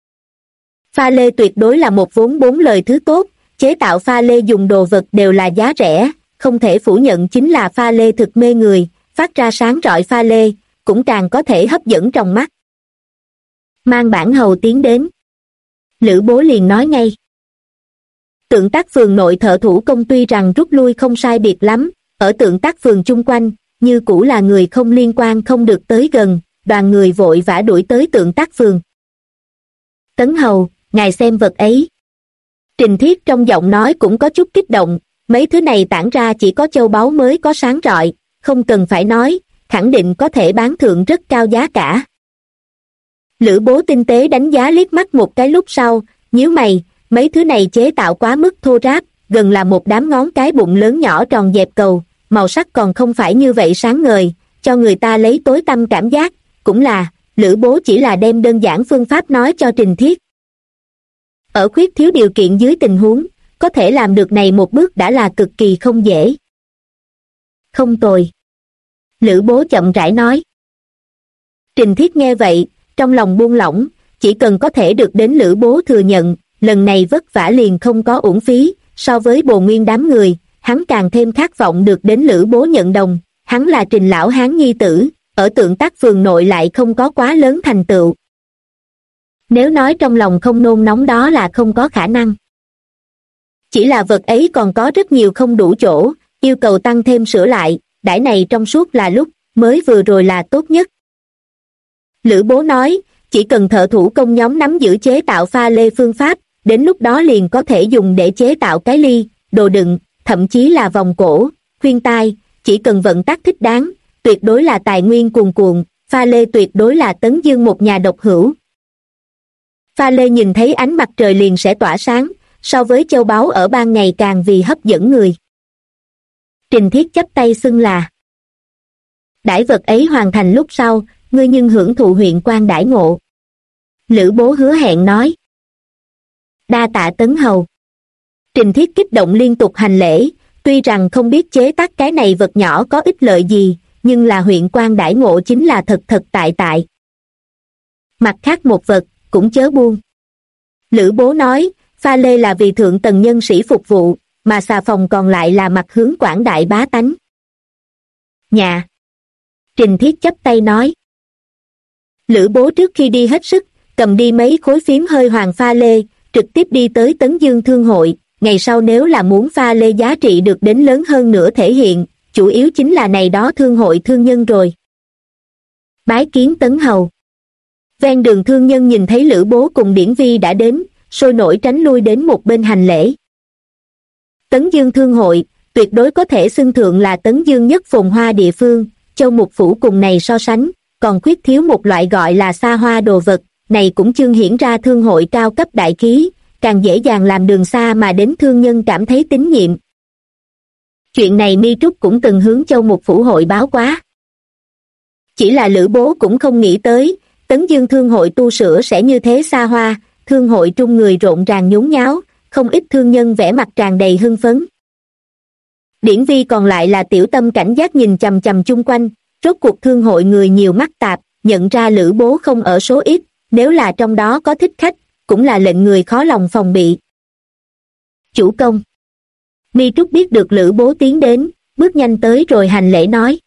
Pha lê tuyệt đối là một vốn bốn lời thứ tốt, chế tạo pha lê dùng đồ vật đều là giá rẻ, không thể phủ nhận chính là pha lê thực mê người, phát ra sáng rọi pha lê, cũng càng có thể hấp dẫn trong mắt. Mang bản hầu tiến đến. Lữ Bố liền nói ngay. Tượng Tác Phường nội thợ thủ công tuy rằng rút lui không sai biệt lắm, ở Tượng Tác Phường chung quanh, như cũ là người không liên quan không được tới gần, đoàn người vội vã đuổi tới Tượng Tác Phường. Tấn Hầu, ngài xem vật ấy. Trình Thiết trong giọng nói cũng có chút kích động, mấy thứ này tản ra chỉ có châu báu mới có sáng rọi, không cần phải nói, khẳng định có thể bán thượng rất cao giá cả. Lữ Bố tinh tế đánh giá liếc mắt một cái lúc sau, nhíu mày, mấy thứ này chế tạo quá mức thô ráp, gần là một đám ngón cái bụng lớn nhỏ tròn dẹp cầu, màu sắc còn không phải như vậy sáng ngời, cho người ta lấy tối tăm cảm giác, cũng là, Lữ Bố chỉ là đem đơn giản phương pháp nói cho Trình Thiết. Ở khuyết thiếu điều kiện dưới tình huống, có thể làm được này một bước đã là cực kỳ không dễ. Không tồi. Lữ Bố chậm rãi nói. Trình Thiết nghe vậy, trong lòng buông lỏng, chỉ cần có thể được đến Lữ Bố thừa nhận, lần này vất vả liền không có uổng phí, so với Bồ Nguyên đám người, hắn càng thêm khát vọng được đến Lữ Bố nhận đồng, hắn là Trình lão hán nhi tử, ở Tượng Tác Phường nội lại không có quá lớn thành tựu. Nếu nói trong lòng không nôn nóng đó là không có khả năng. Chỉ là vật ấy còn có rất nhiều không đủ chỗ, yêu cầu tăng thêm sửa lại, đãi này trong suốt là lúc, mới vừa rồi là tốt nhất. Lữ Bố nói, chỉ cần thợ thủ công nhóm nắm giữ chế tạo pha lê phương pháp, đến lúc đó liền có thể dùng để chế tạo cái ly, đồ đựng, thậm chí là vòng cổ, khuyên tai, chỉ cần vận tắc thích đáng, tuyệt đối là tài nguyên cuồn cuộn, pha lê tuyệt đối là Tấn Dương một nhà độc hữu. Pha lê nhìn thấy ánh mặt trời liền sẽ tỏa sáng, so với châu báu ở ban ngày càng vì hấp dẫn người. Trình Thiết chắp tay xưng là. Đãi vật ấy hoàn thành lúc sau, ngươi nhưng hưởng thụ huyện quan đãi ngộ. Lữ Bố hứa hẹn nói. Đa tạ Tấn Hầu. Trình Thiết kích động liên tục hành lễ, tuy rằng không biết chế tác cái này vật nhỏ có ích lợi gì, nhưng là huyện quan đãi ngộ chính là thật thật tại tại. Mặt khác một vật, cũng chớ buông. Lữ Bố nói, pha lê là vì thượng tầng nhân sĩ phục vụ, mà xà phòng còn lại là mặt hướng quảng đại bá tánh. Nhà. Trình Thiết chắp tay nói. Lữ Bố trước khi đi hết sức, cầm đi mấy khối phím hơi hoàng pha lê, trực tiếp đi tới Tấn Dương Thương hội, ngày sau nếu là muốn pha lê giá trị được đến lớn hơn nữa thể hiện, chủ yếu chính là này đó thương hội thương nhân rồi. Bái kiến Tấn Hầu. Ven đường thương nhân nhìn thấy Lữ Bố cùng Điển Vi đã đến, sôi nổi tránh lui đến một bên hành lễ. Tấn Dương Thương hội, tuyệt đối có thể xưng thượng là Tấn Dương nhất phồn hoa địa phương, Châu Mục Phủ cùng này so sánh, còn khuyết thiếu một loại gọi là xa hoa đồ vật, này cũng chương hiển ra thương hội cao cấp đại khí, càng dễ dàng làm đường xa mà đến thương nhân cảm thấy tín nhiệm. Chuyện này Mi Trúc cũng từng hướng Châu Mục Phủ hội báo quá. Chỉ là Lữ Bố cũng không nghĩ tới, Tấn Dương Thương hội tu sửa sẽ như thế xa hoa, thương hội trung người rộn ràng nhốn nháo, không ít thương nhân vẻ mặt tràn đầy hưng phấn. Điển Vi còn lại là tiểu tâm cảnh giác nhìn chằm chằm chung quanh, rốt cuộc thương hội người nhiều mắt tạp, nhận ra Lữ Bố không ở số ít, nếu là trong đó có thích khách, cũng là lệnh người khó lòng phòng bị. Chủ công. Mi Trúc biết được Lữ Bố tiến đến, bước nhanh tới rồi hành lễ nói.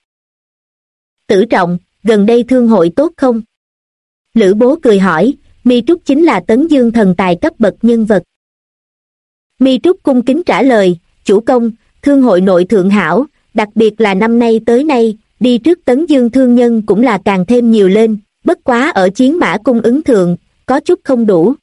Tử trọng, gần đây thương hội tốt không? Lữ Bố cười hỏi, Mi Trúc chính là Tấn Dương thần tài cấp bậc nhân vật. Mi Trúc cung kính trả lời, chủ công, thương hội nội thượng hảo, đặc biệt là năm nay tới nay, đi trước Tấn Dương thương nhân cũng là càng thêm nhiều lên, bất quá ở chiến mã cung ứng thượng, có chút không đủ.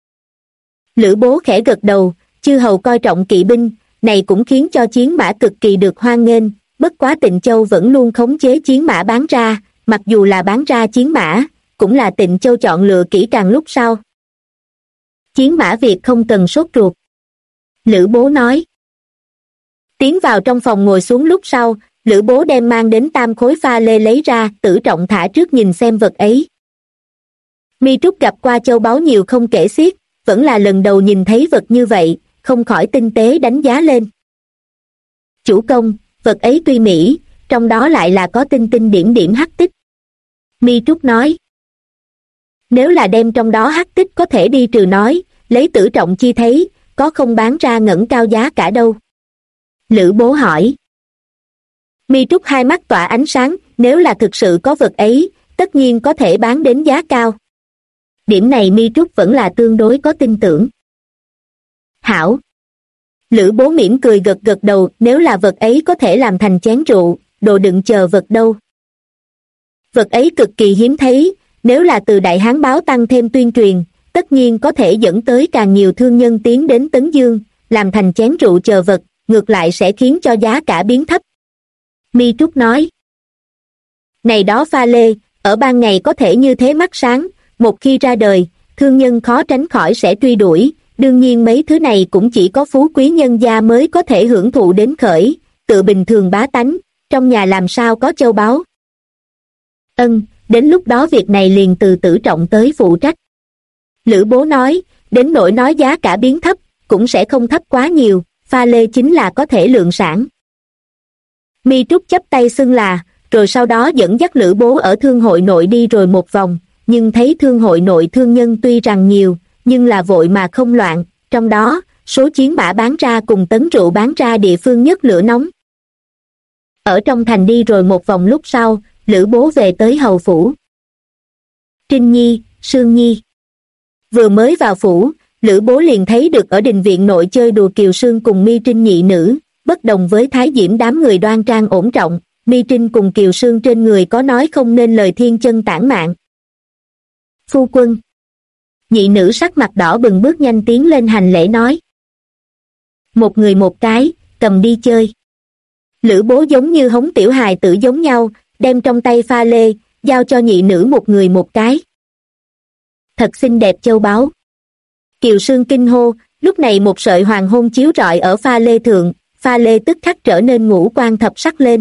Lữ Bố khẽ gật đầu, chư hầu coi trọng kỵ binh, này cũng khiến cho chiến mã cực kỳ được hoan nghênh, bất quá Tịnh Châu vẫn luôn khống chế chiến mã bán ra, mặc dù là bán ra chiến mã, cũng là Tịnh Châu chọn lựa kỹ càng lúc sau. Chiến mã việc không cần sốt ruột. Lữ Bố nói. Tiến vào trong phòng ngồi xuống lúc sau, Lữ Bố đem mang đến tam khối pha lê lấy ra, Tử Trọng thả trước nhìn xem vật ấy. Mi Trúc gặp qua châu báu nhiều không kể xiết, vẫn là lần đầu nhìn thấy vật như vậy, không khỏi tinh tế đánh giá lên. Chủ công, vật ấy tuy mỹ, trong đó lại là có tinh tinh điểm điểm hắc tích. Mi Trúc nói. Nếu là đem trong đó hắc tích có thể đi trừ nói, lấy Tử Trọng chi thấy, có không bán ra ngẩng cao giá cả đâu. Lữ Bố hỏi. Mi Trúc hai mắt tỏa ánh sáng, nếu là thực sự có vật ấy, tất nhiên có thể bán đến giá cao. Điểm này Mi Trúc vẫn là tương đối có tin tưởng. Hảo. Lữ Bố mỉm cười gật gật đầu, nếu là vật ấy có thể làm thành chén rượu, đồ đựng chờ vật đâu. Vật ấy cực kỳ hiếm thấy, nếu là từ Đại Hán báo tăng thêm tuyên truyền, tất nhiên có thể dẫn tới càng nhiều thương nhân tiến đến Tấn Dương, làm thành chén rượu chờ vật, ngược lại sẽ khiến cho giá cả biến thấp. Mi Trúc nói. Này đó pha lê, ở ban ngày có thể như thế mắt sáng, một khi ra đời, thương nhân khó tránh khỏi sẽ truy đuổi, đương nhiên mấy thứ này cũng chỉ có phú quý nhân gia mới có thể hưởng thụ đến khởi, tự bình thường bá tánh, trong nhà làm sao có châu báu. Đến lúc đó việc này liền từ Tử Trọng tới phụ trách. Lữ Bố nói, đến nỗi nói giá cả biến thấp, cũng sẽ không thấp quá nhiều, pha lê chính là có thể lượng sản. Mi Trúc chắp tay xưng là, rồi sau đó dẫn dắt Lữ Bố ở thương hội nội đi rồi một vòng, nhưng thấy thương hội nội thương nhân tuy rằng nhiều, nhưng là vội mà không loạn, trong đó, số chiến mã bán ra cùng tấn rượu bán ra địa phương nhất lửa nóng. Ở trong thành đi rồi một vòng lúc sau, Lữ Bố về tới hầu phủ. Trinh Nhi, Sương Nhi. Vừa mới vào phủ, Lữ Bố liền thấy được ở đình viện nội chơi đùa Kiều Sương cùng Mi Trinh nhị nữ, bất đồng với Thái Diễm đám người đoan trang ổn trọng, Mi Trinh cùng Kiều Sương trên người có nói không nên lời thiên chân tản mạn. Phu quân. Nhị nữ sắc mặt đỏ bừng bước nhanh tiến lên hành lễ nói. Một người một cái, cầm đi chơi. Lữ Bố giống như hống tiểu hài tử giống nhau, đem trong tay pha lê, giao cho nhị nữ một người một cái. Thật xinh đẹp châu báu. Kiều Sương kinh hô, lúc này một sợi hoàng hôn chiếu rọi ở pha lê thượng, pha lê tức khắc trở nên ngũ quan thập sắc lên.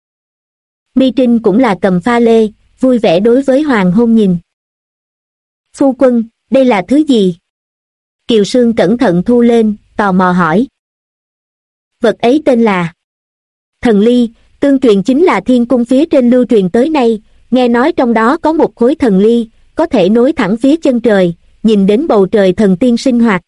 Mi Trinh cũng là cầm pha lê, vui vẻ đối với hoàng hôn nhìn. Phu quân, đây là thứ gì? Kiều Sương cẩn thận thu lên, tò mò hỏi. Vật ấy tên là Thần Ly, tương truyền chính là thiên cung phía trên lưu truyền tới nay, nghe nói trong đó có một khối thần ly, có thể nối thẳng phía chân trời, nhìn đến bầu trời thần tiên sinh hoạt.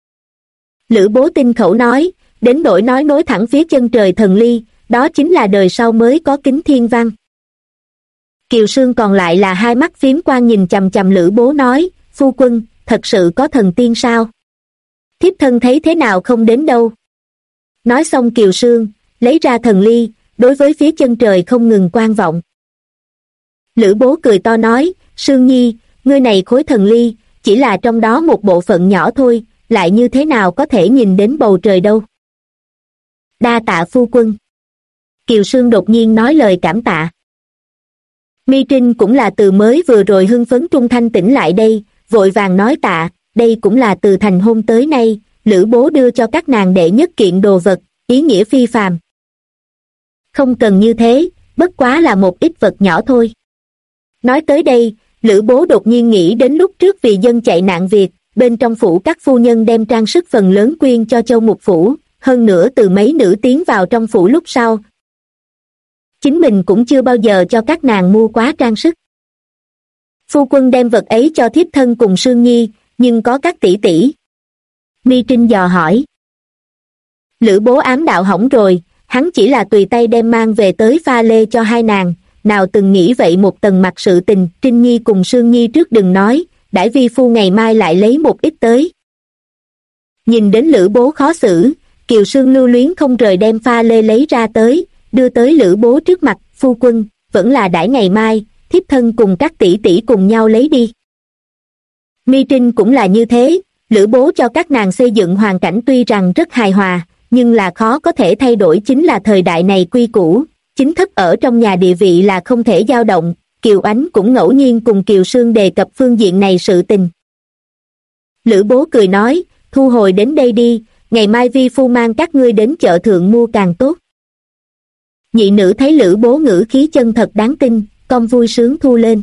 Lữ Bố tinh khẩu nói, đến nỗi nói nối thẳng phía chân trời thần ly, đó chính là đời sau mới có kính thiên văn. Kiều Sương còn lại là hai mắt phím quang nhìn chằm chằm Lữ Bố nói, phu quân, thật sự có thần tiên sao? Thiếp thân thấy thế nào không đến đâu. Nói xong Kiều Sương, lấy ra thần ly, đối với phía chân trời không ngừng quan vọng. Lữ Bố cười to nói, Sương Nhi, ngươi này khối thần ly, chỉ là trong đó một bộ phận nhỏ thôi, lại như thế nào có thể nhìn đến bầu trời đâu. Đa tạ phu quân. Kiều Sương đột nhiên nói lời cảm tạ. Mi Trinh cũng là từ mới vừa rồi hưng phấn trung thanh tỉnh lại đây, vội vàng nói tạ, đây cũng là từ thành hôn tới nay, Lữ Bố đưa cho các nàng đệ nhất kiện đồ vật, ý nghĩa phi phàm. Không cần như thế, bất quá là một ít vật nhỏ thôi. Nói tới đây, Lữ Bố đột nhiên nghĩ đến lúc trước vì dân chạy nạn Việt, bên trong phủ các phu nhân đem trang sức phần lớn quyên cho Châu Mục phủ, hơn nữa từ mấy nữ tiến vào trong phủ lúc sau. Chính mình cũng chưa bao giờ cho các nàng mua quá trang sức. Phu quân đem vật ấy cho thiếp thân cùng Sương Nhi, nhưng có các tỷ tỷ. Mi Trinh dò hỏi. Lữ Bố ám đạo hỏng rồi, hắn chỉ là tùy tay đem mang về tới pha lê cho hai nàng, nào từng nghĩ vậy một tầng mặt sự tình. Trinh Nhi cùng Sương Nhi trước đừng nói, đãi vi phu ngày mai lại lấy một ít tới. Nhìn đến Lữ Bố khó xử, Kiều Sương lưu luyến không rời đem pha lê lấy ra tới, đưa tới Lữ Bố trước mặt, phu quân, vẫn là đãi ngày mai, thiếp thân cùng các tỷ tỷ cùng nhau lấy đi. Mi Trinh cũng là như thế, Lữ Bố cho các nàng xây dựng hoàn cảnh tuy rằng rất hài hòa, nhưng là khó có thể thay đổi chính là thời đại này quy củ, chính thất ở trong nhà địa vị là không thể dao động. Kiều Ánh cũng ngẫu nhiên cùng Kiều Sương đề cập phương diện này sự tình. Lữ Bố cười nói, thu hồi đến đây đi, ngày mai vi phu mang các ngươi đến chợ thượng mua càng tốt. Nhị nữ thấy Lữ Bố ngữ khí chân thật đáng tin, con vui sướng thu lên.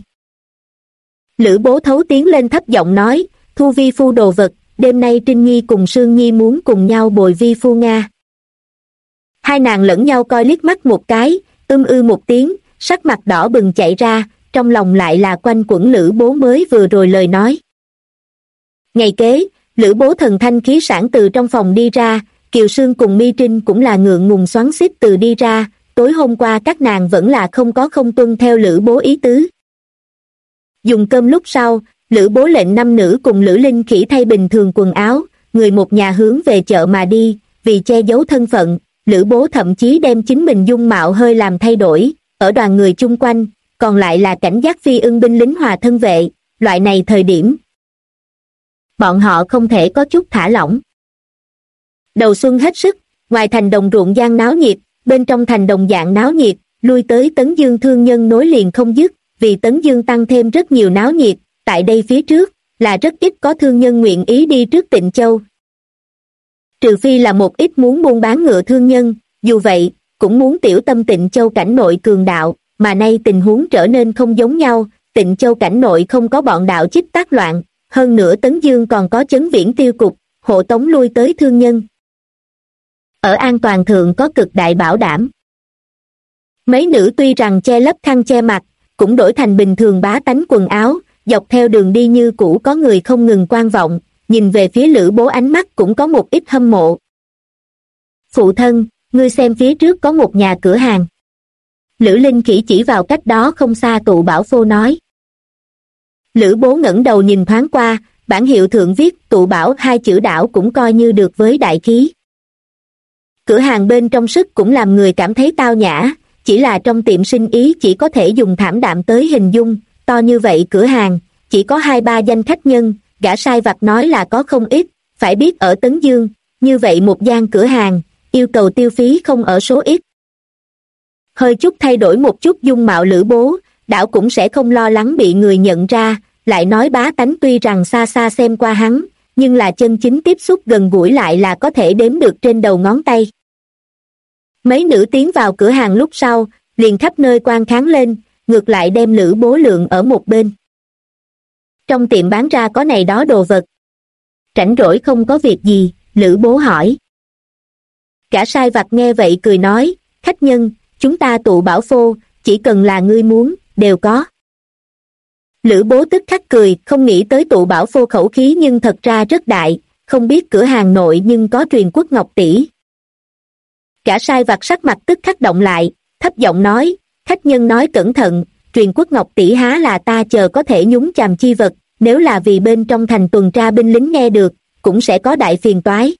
Lữ Bố thấu tiến lên thấp giọng nói, thu vi phu đồ vật, đêm nay Trinh Nhi cùng Sương Nhi muốn cùng nhau bồi vi phu Nga. Hai nàng lẫn nhau coi liếc mắt một cái, một tiếng, sắc mặt đỏ bừng chạy ra, trong lòng lại là quanh quẩn Lữ Bố mới vừa rồi lời nói. Ngày kế, Lữ Bố thần thanh khí sảng từ trong phòng đi ra, Kiều Sương cùng Mi Trinh cũng là ngượng ngùng xoắn xít từ đi ra, tối hôm qua các nàng vẫn là không tuân theo Lữ Bố ý tứ. Dùng cơm lúc sau, Lữ Bố lệnh năm nữ cùng Lữ Linh Khỉ thay bình thường quần áo, người một nhà hướng về chợ mà đi, vì che giấu thân phận, Lữ Bố thậm chí đem chính mình dung mạo hơi làm thay đổi, ở đoàn người chung quanh, còn lại là cảnh giác phi ưng binh lính hòa thân vệ, loại này thời điểm. Bọn họ không thể có chút thả lỏng. Đầu xuân hết sức, ngoài thành đồng ruộng giang náo nhiệt, bên trong thành đồng dạng náo nhiệt, lui tới Tấn Dương thương nhân nối liền không dứt, vì Tấn Dương tăng thêm rất nhiều náo nhiệt, tại đây phía trước, là rất ít có thương nhân nguyện ý đi trước Tịnh Châu. Trừ phi là một ít muốn buôn bán ngựa thương nhân, dù vậy, cũng muốn tiểu tâm Tịnh Châu cảnh nội cường đạo, mà nay tình huống trở nên không giống nhau, Tịnh Châu cảnh nội không có bọn đạo chích tác loạn, hơn nữa Tấn Dương còn có Chấn Viễn tiêu cục, hộ tống lui tới thương nhân. Ở an toàn thượng có cực đại bảo đảm. Mấy nữ tuy rằng che lấp khăn che mặt, cũng đổi thành bình thường bá tánh quần áo, dọc theo đường đi như cũ có người không ngừng quan vọng, nhìn về phía Lữ Bố ánh mắt cũng có một ít hâm mộ. Phụ thân, ngươi xem phía trước có một nhà cửa hàng. Lữ Linh Khỉ chỉ vào cách đó không xa Tụ Bảo Phô nói. Lữ Bố ngẩng đầu nhìn thoáng qua, bản hiệu thượng viết Tụ Bảo hai chữ đảo cũng coi như được với đại khí. Cửa hàng bên trong sức cũng làm người cảm thấy tao nhã, chỉ là trong tiệm sinh ý chỉ có thể dùng thảm đạm tới hình dung, to như vậy cửa hàng, chỉ có 2-3 danh khách nhân, gã sai vặt nói là có không ít, phải biết ở Tấn Dương, như vậy một gian cửa hàng, yêu cầu tiêu phí không ở số ít. Hơi chút thay đổi một chút dung mạo Lữ Bố, đảo cũng sẽ không lo lắng bị người nhận ra, lại nói bá tánh tuy rằng xa xa xem qua hắn, nhưng là chân chính tiếp xúc gần gũi lại là có thể đếm được trên đầu ngón tay. Mấy nữ tiến vào cửa hàng lúc sau, liền khắp nơi quan kháng lên, ngược lại đem Lữ Bố lượng ở một bên. Trong tiệm bán ra có này đó đồ vật. Rảnh rỗi không có việc gì, Lữ Bố hỏi. Cả sai vặt nghe vậy cười nói, khách nhân, chúng ta Tụ Bảo Phô, chỉ cần là ngươi muốn, đều có. Lữ Bố tức khắc cười, không nghĩ tới Tụ Bảo Phô khẩu khí nhưng thật ra rất đại, không biết cửa hàng nội nhưng có truyền quốc ngọc tỷ. Cả sai vặt sắc mặt tức khắc động lại, thấp giọng nói, khách nhân nói cẩn thận, truyền quốc ngọc tỷ há là ta chờ có thể nhúng chàm chi vật, nếu là vì bên trong thành tuần tra binh lính nghe được, cũng sẽ có đại phiền toái.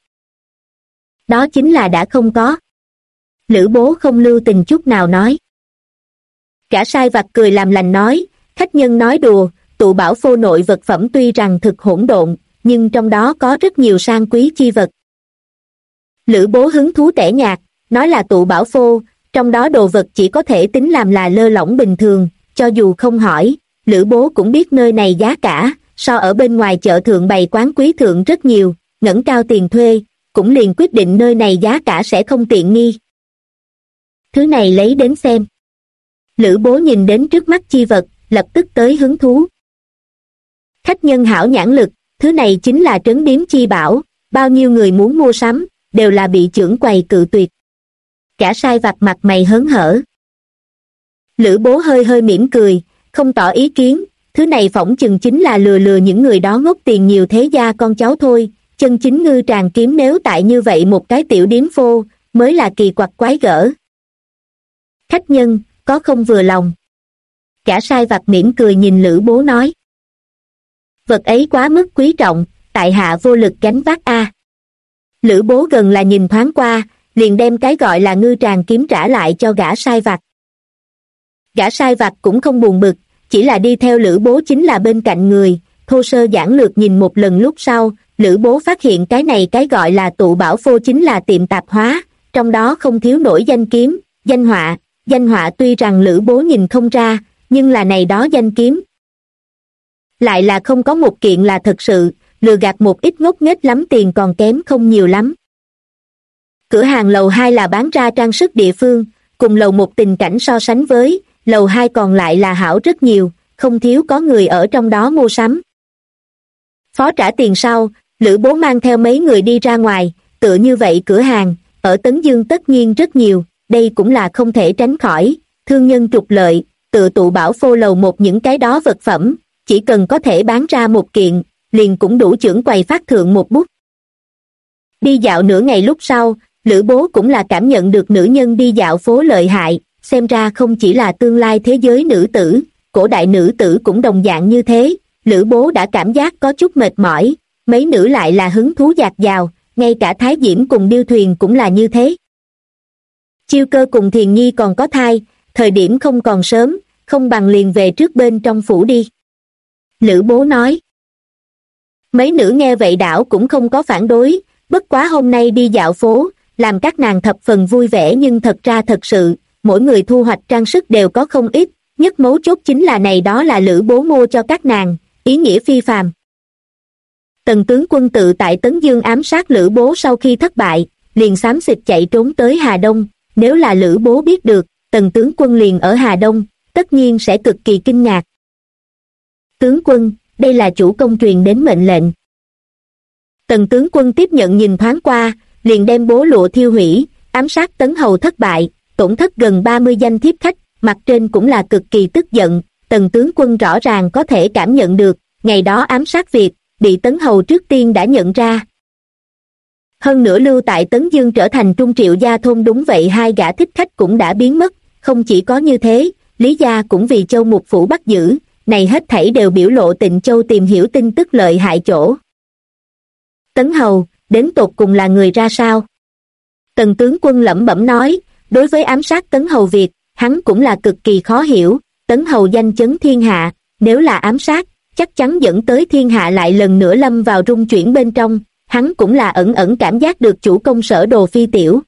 Đó chính là đã không có. Lữ Bố không lưu tình chút nào nói. Cả sai vặt cười làm lành nói, khách nhân nói đùa, Tụ Bảo Phô nội vật phẩm tuy rằng thực hỗn độn, nhưng trong đó có rất nhiều sang quý chi vật. Lữ Bố hứng thú tẻ nhạt, nói là Tụ Bảo Phô, trong đó đồ vật chỉ có thể tính làm là lơ lỏng bình thường, cho dù không hỏi, Lữ Bố cũng biết nơi này giá cả, so ở bên ngoài chợ thượng bày quán quý thượng rất nhiều, ngẩng cao tiền thuê, cũng liền quyết định nơi này giá cả sẽ không tiện nghi. Thứ này lấy đến xem. Lữ Bố nhìn đến trước mắt chi vật, lập tức tới hứng thú. Khách nhân hảo nhãn lực, thứ này chính là trấn điếm chi bảo, bao nhiêu người muốn mua sắm, đều là bị chưởng quầy cự tuyệt. Cả sai vặt mặt mày hớn hở. Lữ Bố hơi hơi mỉm cười, không tỏ ý kiến, thứ này phỏng chừng chính là lừa những người đó ngốc tiền nhiều thế gia con cháu thôi, chân chính ngư tràng kiếm nếu tại như vậy một cái tiểu điếm phô, mới là kỳ quặc quái gở. Khách nhân, có không vừa lòng? Cả sai vặt mỉm cười nhìn Lữ Bố nói. Vật ấy quá mức quý trọng, tại hạ vô lực gánh vác a. Lữ Bố gần là nhìn thoáng qua, liền đem cái gọi là ngư tràng kiếm trả lại cho gã sai vặt. Gã sai vặt cũng không buồn bực, chỉ là đi theo Lữ Bố chính là bên cạnh người, thô sơ giản lược nhìn một lần lúc sau, Lữ Bố phát hiện cái này cái gọi là Tụ Bảo Phô chính là tiệm tạp hóa, trong đó không thiếu nổi danh kiếm, danh họa tuy rằng Lữ Bố nhìn không ra, nhưng là này đó danh kiếm. Lại là không có một kiện là thật sự, lừa gạt một ít ngốc nghếch lắm tiền còn kém không nhiều lắm. cửa hàng lầu 2 là bán ra trang sức địa phương, cùng lầu 1 tình cảnh so sánh với, lầu 2 còn lại là hảo rất nhiều, không thiếu có người ở trong đó mua sắm. Phó trả tiền sau, Lữ Bố mang theo mấy người đi ra ngoài, tựa như vậy cửa hàng, ở Tấn Dương tất nhiên rất nhiều, đây cũng là không thể tránh khỏi, thương nhân trục lợi, tự tụ bảo phô lầu 1 những cái đó vật phẩm, chỉ cần có thể bán ra một kiện, liền cũng đủ chưởng quầy phát thượng một bút. Đi dạo nửa ngày lúc sau, Lữ Bố cũng là cảm nhận được nữ nhân đi dạo phố lợi hại, xem ra không chỉ là tương lai thế giới nữ tử, cổ đại nữ tử cũng đồng dạng như thế, Lữ Bố đã cảm giác có chút mệt mỏi, mấy nữ lại là hứng thú dạt dào, ngay cả Thái Diễm cùng Điêu Thuyền cũng là như thế. Chiêu Cơ cùng Thiền Nhi còn có thai, thời điểm không còn sớm, không bằng liền về trước bên trong phủ đi. Lữ Bố nói. Mấy nữ nghe vậy đảo cũng không có phản đối, bất quá hôm nay đi dạo phố, làm các nàng thập phần vui vẻ nhưng thật ra thật sự, mỗi người thu hoạch trang sức đều có không ít, nhất mấu chốt chính là này đó là Lữ Bố mua cho các nàng, ý nghĩa phi phàm. Tần tướng quân tự tại Tấn Dương ám sát Lữ Bố sau khi thất bại, liền xám xịt chạy trốn tới Hà Đông, nếu là Lữ Bố biết được, Tần tướng quân liền ở Hà Đông, tất nhiên sẽ cực kỳ kinh ngạc. Tướng quân, đây là chủ công truyền đến mệnh lệnh. Tần tướng quân tiếp nhận nhìn thoáng qua, liền đem bố lụa thiêu hủy, ám sát Tấn Hầu thất bại, tổn thất gần 30 danh thiếp khách, mặt trên cũng là cực kỳ tức giận. Tần tướng quân rõ ràng có thể cảm nhận được, ngày đó ám sát việc, bị Tấn Hầu trước tiên đã nhận ra. Hơn nữa lưu tại Tấn Dương trở thành Trung Triệu gia thôn đúng vậy hai gã thích khách cũng đã biến mất, không chỉ có như thế, Lý gia cũng vì Châu Mục Phủ bắt giữ, này hết thảy đều biểu lộ Tịnh Châu tìm hiểu tin tức lợi hại chỗ. Tấn Hầu, đến tột cùng là người ra sao? Tần tướng quân lẩm bẩm nói, đối với ám sát Tấn Hầu việc, hắn cũng là cực kỳ khó hiểu, Tấn Hầu danh chấn thiên hạ, nếu là ám sát, chắc chắn dẫn tới thiên hạ lại lần nữa lâm vào rung chuyển bên trong, hắn cũng là ẩn ẩn cảm giác được chủ công Sở Đồ phi tiểu.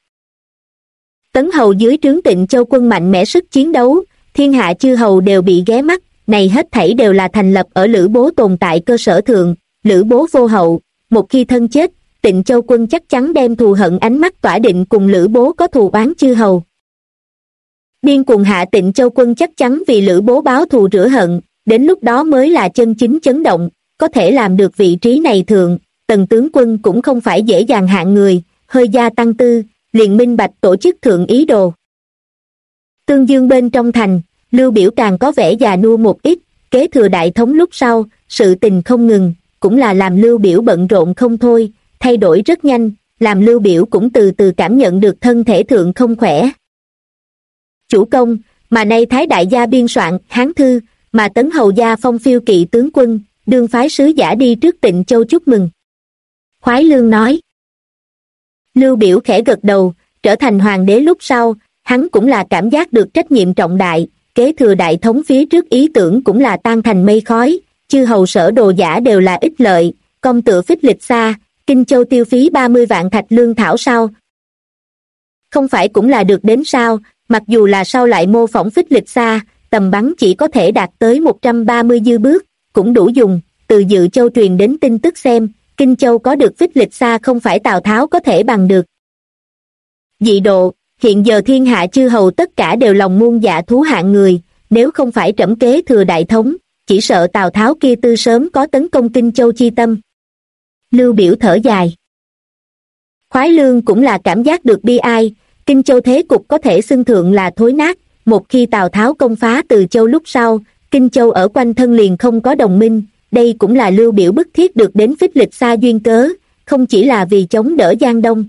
Tấn Hầu dưới trướng Tịnh Châu quân mạnh mẽ sức chiến đấu, thiên hạ chư hầu đều bị ghé mắt, này hết thảy đều là thành lập ở Lữ Bố tồn tại cơ sở thượng, Lữ Bố vô hậu, một khi thân chết, Tịnh Châu quân chắc chắn đem thù hận ánh mắt tỏa định cùng Lữ Bố có thù oán chư hầu. Điên cuồng hạ Tịnh Châu quân chắc chắn vì Lữ Bố báo thù rửa hận, đến lúc đó mới là chân chính chấn động, có thể làm được vị trí này thượng, Tần tướng quân cũng không phải dễ dàng hạng người, hơi gia tăng tư, liền minh bạch tổ chức thượng ý đồ. Tương Dương bên trong thành, Lưu Biểu càng có vẻ già nua một ít, kế thừa đại thống lúc sau, sự tình không ngừng, cũng là làm Lưu Biểu bận rộn không thôi, thay đổi rất nhanh, làm Lưu Biểu cũng từ từ cảm nhận được thân thể thượng không khỏe. Chủ công, mà nay Thái đại gia biên soạn Hán thư, mà Tấn Hầu gia phong phiêu kỵ tướng quân, đương phái sứ giả đi trước Tịnh Châu chúc mừng. Khoái Lương nói. Lưu Biểu khẽ gật đầu, trở thành hoàng đế lúc sau, hắn cũng là cảm giác được trách nhiệm trọng đại, kế thừa đại thống phía trước ý tưởng cũng là tan thành mây khói, chư hầu Sở Đồ giả đều là ích lợi, công tựa phích lịch xa, Kinh Châu tiêu phí 30 vạn thạch lương thảo sao? Không phải cũng là được đến sao, mặc dù là sau lại mô phỏng phích lịch xa, tầm bắn chỉ có thể đạt tới 130 dư bước, cũng đủ dùng, từ Dự Châu truyền đến tin tức xem, Kinh Châu có được phích lịch xa không phải Tào Tháo có thể bằng được. Dị độ, hiện giờ thiên hạ chư hầu tất cả đều lòng muôn dạ thú hạng người, nếu không phải trẫm kế thừa đại thống, chỉ sợ Tào Tháo kia tư sớm có tấn công Kinh Châu chi tâm. Lưu Biểu thở dài. Khoái Lương cũng là cảm giác được bi ai, Kinh Châu thế cục có thể xưng thượng là thối nát, một khi Tào Tháo công phá Từ Châu lúc sau, Kinh Châu ở quanh thân liền không có đồng minh, đây cũng là Lưu Biểu bức thiết được đến phích lịch xa duyên cớ, không chỉ là vì chống đỡ Giang Đông,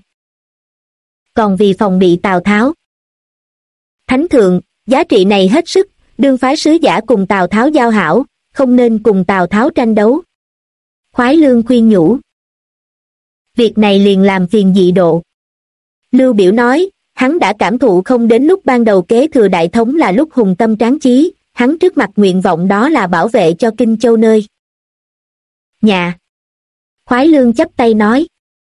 còn vì phòng bị Tào Tháo. Thánh thượng, giá trị này hết sức, đương phái sứ giả cùng Tào Tháo giao hảo, không nên cùng Tào Tháo tranh đấu. Khoái Lương khuyên nhủ. Việc này liền làm phiền Dị độ. Lưu Biểu nói, hắn đã cảm thụ không đến lúc ban đầu kế thừa đại thống là lúc hùng tâm tráng chí, hắn trước mặt nguyện vọng đó là bảo vệ cho Kinh Châu nơi nhà. Khoái Lương chắp tay nói.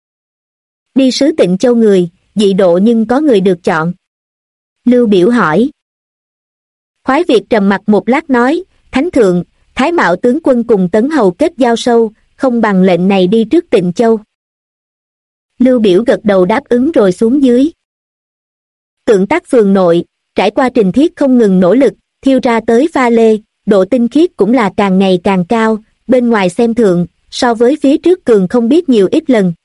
Đi sứ Tịnh Châu người, Dị độ nhưng có người được chọn. Lưu Biểu hỏi. Khoái Việt trầm mặt một lát nói, Thánh thượng, Thái Mạo tướng quân cùng Tấn Hầu kết giao sâu, không bằng lệnh này đi trước Tịnh Châu. Lưu Biểu gật đầu đáp ứng rồi xuống dưới. Tượng Tác phường nội, trải qua Trình Thiết không ngừng nỗ lực, thiêu ra tới pha lê, độ tinh khiết cũng là càng ngày càng cao, bên ngoài xem thượng, so với phía trước cường không biết nhiều ít lần.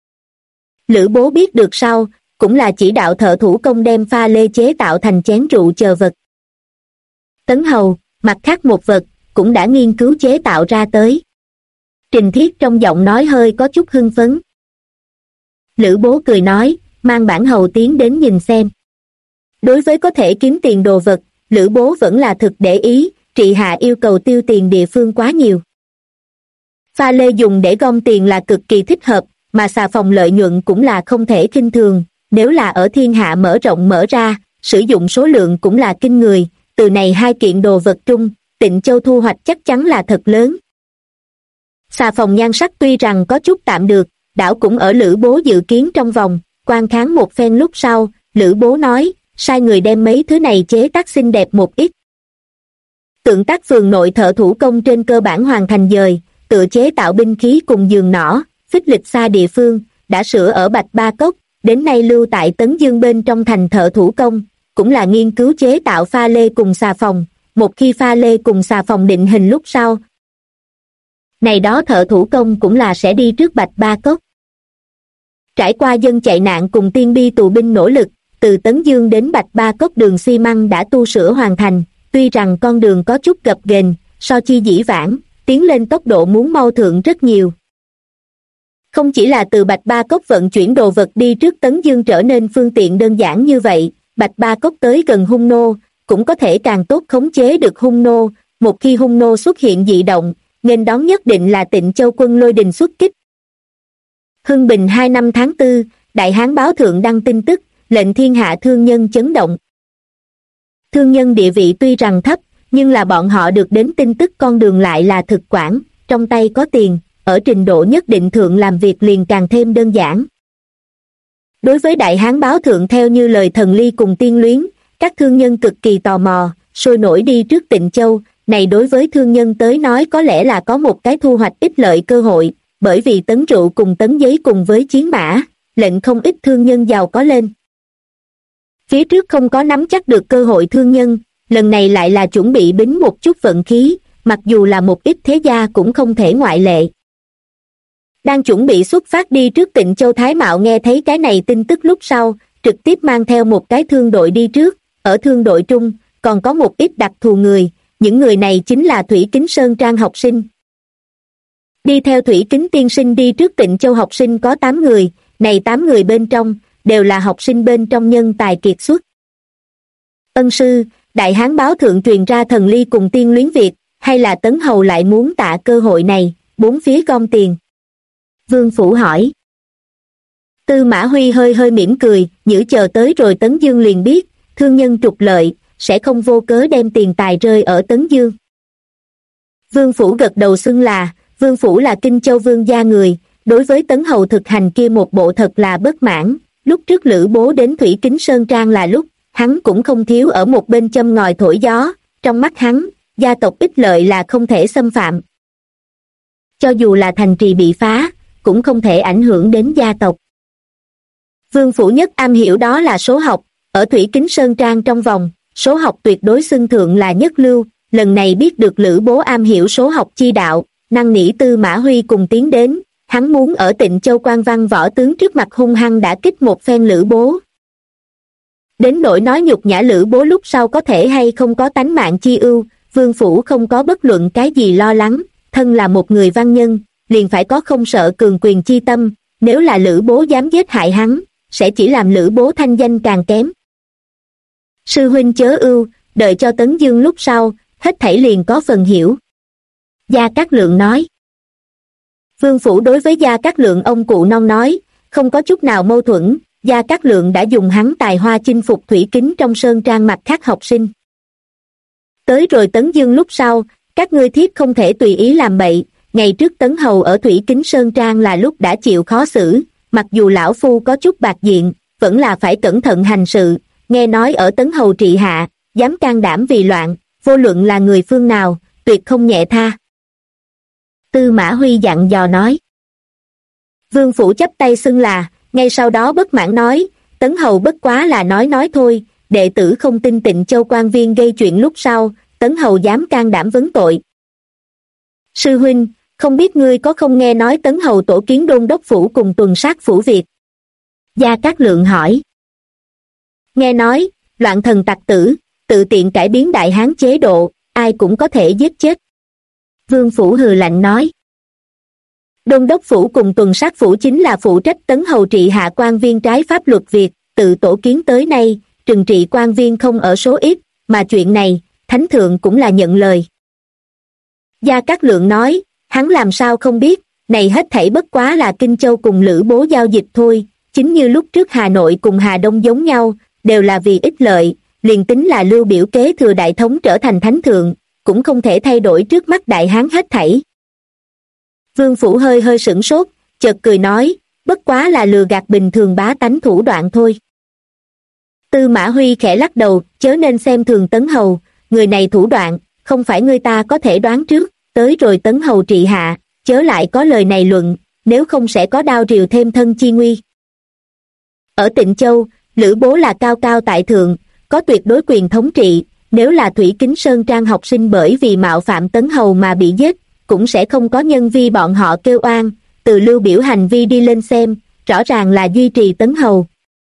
Lữ Bố biết được sau, cũng là chỉ đạo thợ thủ công đem pha lê chế tạo thành chén rượu chờ vật. Tấn Hầu, mặt khác một vật, cũng đã nghiên cứu chế tạo ra tới. Trình Thiết trong giọng nói hơi có chút hưng phấn. Lữ Bố cười nói, mang bản hầu tiến đến nhìn xem. Đối với có thể kiếm tiền đồ vật, Lữ Bố vẫn là thực để ý, trị hạ yêu cầu tiêu tiền địa phương quá nhiều. Pha lê dùng để gom tiền là cực kỳ thích hợp, mà xà phòng lợi nhuận cũng là không thể khinh thường, nếu là ở thiên hạ mở rộng mở ra, sử dụng số lượng cũng là kinh người, từ này hai kiện đồ vật trung, Tịnh Châu thu hoạch chắc chắn là thật lớn. Xà phòng nhan sắc tuy rằng có chút tạm được, đảo cũng ở Lữ Bố dự kiến trong vòng, quan kháng một phen lúc sau, Lữ Bố nói, sai người đem mấy thứ này chế tác xinh đẹp một ít. Tượng Tác phường nội thợ thủ công trên cơ bản hoàn thành dời, tự chế tạo binh khí cùng giường nỏ, phích lịch xa địa phương, đã sửa ở Bạch Ba Cốc, đến nay lưu tại Tấn Dương bên trong thành thợ thủ công, cũng là nghiên cứu chế tạo pha lê cùng xà phòng, một khi pha lê cùng xà phòng định hình lúc sau. Này đó thợ thủ công cũng là sẽ đi trước Bạch Ba Cốc. Trải qua dân chạy nạn cùng tiên bi tù binh nỗ lực, từ Tấn Dương đến Bạch Ba Cốc đường xi măng đã tu sửa hoàn thành, tuy rằng con đường có chút gập ghềnh, so chi dĩ vãng, tiến lên tốc độ muốn mau thượng rất nhiều. Không chỉ là từ Bạch Ba Cốc vận chuyển đồ vật đi trước Tấn Dương trở nên phương tiện đơn giản như vậy, Bạch Ba Cốc tới gần hung nô, cũng có thể càng tốt khống chế được hung nô, một khi hung nô xuất hiện dị động, nghênh đón nhất định là Tịnh Châu quân Lôi Đình xuất kích. Hưng Bình 2 năm tháng 4, Đại Hán báo thượng đăng tin tức, lệnh thiên hạ thương nhân chấn động. Thương nhân địa vị tuy rằng thấp, nhưng là bọn họ được đến tin tức con đường lại là thực quản, trong tay có tiền, ở trình độ nhất định thượng làm việc liền càng thêm đơn giản. Đối với Đại Hán báo thượng theo như lời Thần Ly cùng Tiên Luyến, các thương nhân cực kỳ tò mò, sôi nổi đi trước Tịnh Châu, này đối với thương nhân tới nói có lẽ là có một cái thu hoạch ích lợi cơ hội, bởi vì tấn rượu cùng tấn giấy cùng với chiến mã, lệnh không ít thương nhân giàu có lên. Phía trước không có nắm chắc được cơ hội thương nhân, lần này lại là chuẩn bị bính một chút vận khí, mặc dù là một ít thế gia cũng không thể ngoại lệ. Đang chuẩn bị xuất phát đi trước Tịnh Châu Thái Mạo nghe thấy cái này tin tức lúc sau, trực tiếp mang theo một cái thương đội đi trước, ở thương đội trung, còn có một ít đặc thù người, những người này chính là Thủy Kính Sơn Trang học sinh. Đi theo Thủy Kính tiên sinh đi trước Tịnh Châu học sinh có 8 người, này 8 người bên trong, đều là học sinh bên trong nhân tài kiệt xuất. Ân sư, Đại Hán báo thượng truyền ra Thần Ly cùng Tiên Luyến việc, hay là Tấn Hầu lại muốn tạ cơ hội này, bốn phía gom tiền? Vương Phủ hỏi. Tư Mã Huy hơi hơi mỉm cười, nhử chờ tới rồi Tấn Dương liền biết, thương nhân trục lợi, sẽ không vô cớ đem tiền tài rơi ở Tấn Dương. Vương Phủ gật đầu xưng là, Vương Phủ là Kinh Châu Vương gia người, đối với Tấn Hầu thực hành kia một bộ thật là bất mãn, lúc trước Lữ Bố đến Thủy Kính Sơn Trang là lúc, hắn cũng không thiếu ở một bên châm ngòi thổi gió, trong mắt hắn, gia tộc ích lợi là không thể xâm phạm. Cho dù là thành trì bị phá, cũng không thể ảnh hưởng đến gia tộc. Vương Phủ nhất am hiểu đó là số học, ở Thủy Kính Sơn Trang trong vòng, số học tuyệt đối xưng thượng là nhất lưu, lần này biết được Lữ Bố am hiểu số học chi đạo, năn nỉ Tư Mã Huy cùng tiến đến, hắn muốn ở Tịnh Châu quan văn võ tướng trước mặt hung hăng đã kích một phen Lữ Bố. Đến nỗi nói nhục nhã Lữ Bố lúc sau có thể hay không có tánh mạng chi ưu, Vương Phủ không có bất luận cái gì lo lắng, thân là một người văn nhân, liền phải có không sợ cường quyền chi tâm, nếu là Lữ Bố dám giết hại hắn, sẽ chỉ làm Lữ Bố thanh danh càng kém. Sư huynh chớ ưu, đợi cho Tấn Dương lúc sau, hết thảy liền có phần hiểu. Gia Cát Lượng nói. Vương Phủ đối với Gia Cát Lượng ông cụ non nói, không có chút nào mâu thuẫn, Gia Cát Lượng đã dùng hắn tài hoa chinh phục Thủy Kính trong sơn trang mặt khác học sinh. Tới rồi Tấn Dương lúc sau, các ngươi thiết không thể tùy ý làm bậy, ngày trước Tấn Hầu ở Thủy Kính Sơn Trang là lúc đã chịu khó xử, mặc dù lão phu có chút bạc diện, vẫn là phải cẩn thận hành sự, nghe nói ở Tấn Hầu trị hạ, dám can đảm vì loạn, vô luận là người phương nào, tuyệt không nhẹ tha. Tư Mã Huy dặn dò nói. Vương Phủ chắp tay xưng là, ngay sau đó bất mãn nói, Tấn hầu bất quá là nói thôi, đệ tử không tin Tịnh Châu quan viên gây chuyện lúc sau, Tấn hầu dám can đảm vấn tội. Sư huynh, không biết ngươi có không nghe nói Tấn hầu tổ kiến đôn đốc phủ cùng tuần sát phủ Việt? Gia Cát Lượng hỏi. Nghe nói, loạn thần tặc tử, tự tiện cải biến Đại Hán chế độ, ai cũng có thể giết chết. Vương Phủ hừ lạnh nói. Đôn đốc phủ cùng tuần sát phủ chính là phụ trách Tấn hầu trị hạ quan viên trái pháp luật Việt, tự tổ kiến tới nay, trừng trị quan viên không ở số ít, mà chuyện này, Thánh Thượng cũng là nhận lời. Gia Cát Lượng nói, hắn làm sao không biết, này hết thảy bất quá là Kinh Châu cùng Lữ Bố giao dịch thôi, chính như lúc trước Hà Nội cùng Hà Đông giống nhau, đều là vì ích lợi, liền tính là Lưu Biểu kế thừa đại thống trở thành Thánh Thượng, cũng không thể thay đổi trước mắt Đại Hán hết thảy. Vương Phủ hơi sửng sốt, chợt cười nói, bất quá là lừa gạt bình thường bá tánh thủ đoạn thôi. Tư Mã Huy khẽ lắc đầu, chớ nên xem thường Tấn hầu, người này thủ đoạn, không phải người ta có thể đoán trước, tới rồi Tấn hầu trị hạ, chớ lại có lời này luận, nếu không sẽ có đao rìu thêm thân chi nguy. Ở Tịnh Châu, Lữ Bố là cao cao tại thượng, có tuyệt đối quyền thống trị, nếu là Thủy Kính Sơn Trang học sinh bởi vì mạo phạm Tấn hầu mà bị giết, cũng sẽ không có nhân vi bọn họ kêu oan, từ Lưu Biểu hành vi đi lên xem, rõ ràng là duy trì Tấn hầu.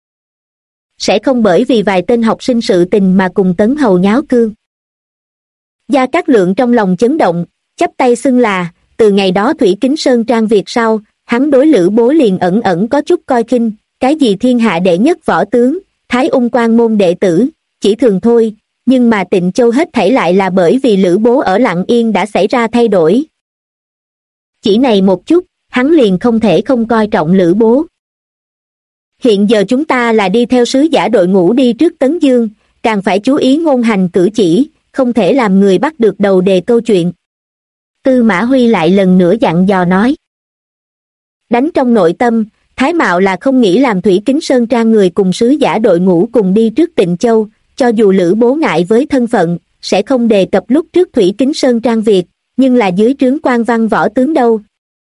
Sẽ không bởi vì vài tên học sinh sự tình mà cùng Tấn hầu nháo cương. Gia Cát Lượng trong lòng chấn động, chắp tay xưng là, từ ngày đó Thủy Kính Sơn Trang việc sau, hắn đối Lữ Bố liền ẩn có chút coi khinh, cái gì thiên hạ đệ nhất võ tướng, Thái Ung quan môn đệ tử, chỉ thường thôi, nhưng mà Tịnh Châu hết thảy lại là bởi vì Lữ Bố ở Lặng Yên đã xảy ra thay đổi. Chỉ này một chút, hắn liền không thể không coi trọng Lữ Bố. Hiện giờ chúng ta là đi theo sứ giả đội ngũ đi trước Tấn Dương, càng phải chú ý ngôn hành cử chỉ, không thể làm người bắt được đầu đề câu chuyện. Tư Mã Huy lại lần nữa dặn dò nói. Đánh trong nội tâm, Thái Mạo là không nghĩ làm Thủy Kính Sơn Trang người cùng sứ giả đội ngũ cùng đi trước Tịnh Châu, cho dù Lữ Bố ngại với thân phận, sẽ không đề cập lúc trước Thủy Kính Sơn Trang việc, nhưng là dưới trướng quan văn võ tướng đâu.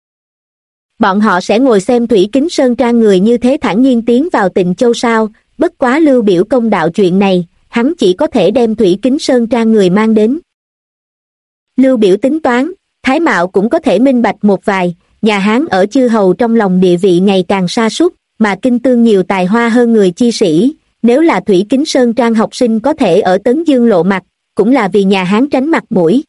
Bọn họ sẽ ngồi xem Thủy Kính Sơn Trang người như thế thản nhiên tiến vào Tịnh Châu sao, bất quá Lưu Biểu công đạo chuyện này, hắn chỉ có thể đem Thủy Kính Sơn Trang người mang đến. Lưu Biểu tính toán, Thái Mạo cũng có thể minh bạch một vài, nhà Hán ở chư hầu trong lòng địa vị ngày càng sa sút, mà kinh tương nhiều tài hoa hơn người chi sĩ, nếu là Thủy Kính Sơn Trang học sinh có thể ở Tấn Dương lộ mặt, cũng là vì nhà Hán tránh mặt mũi.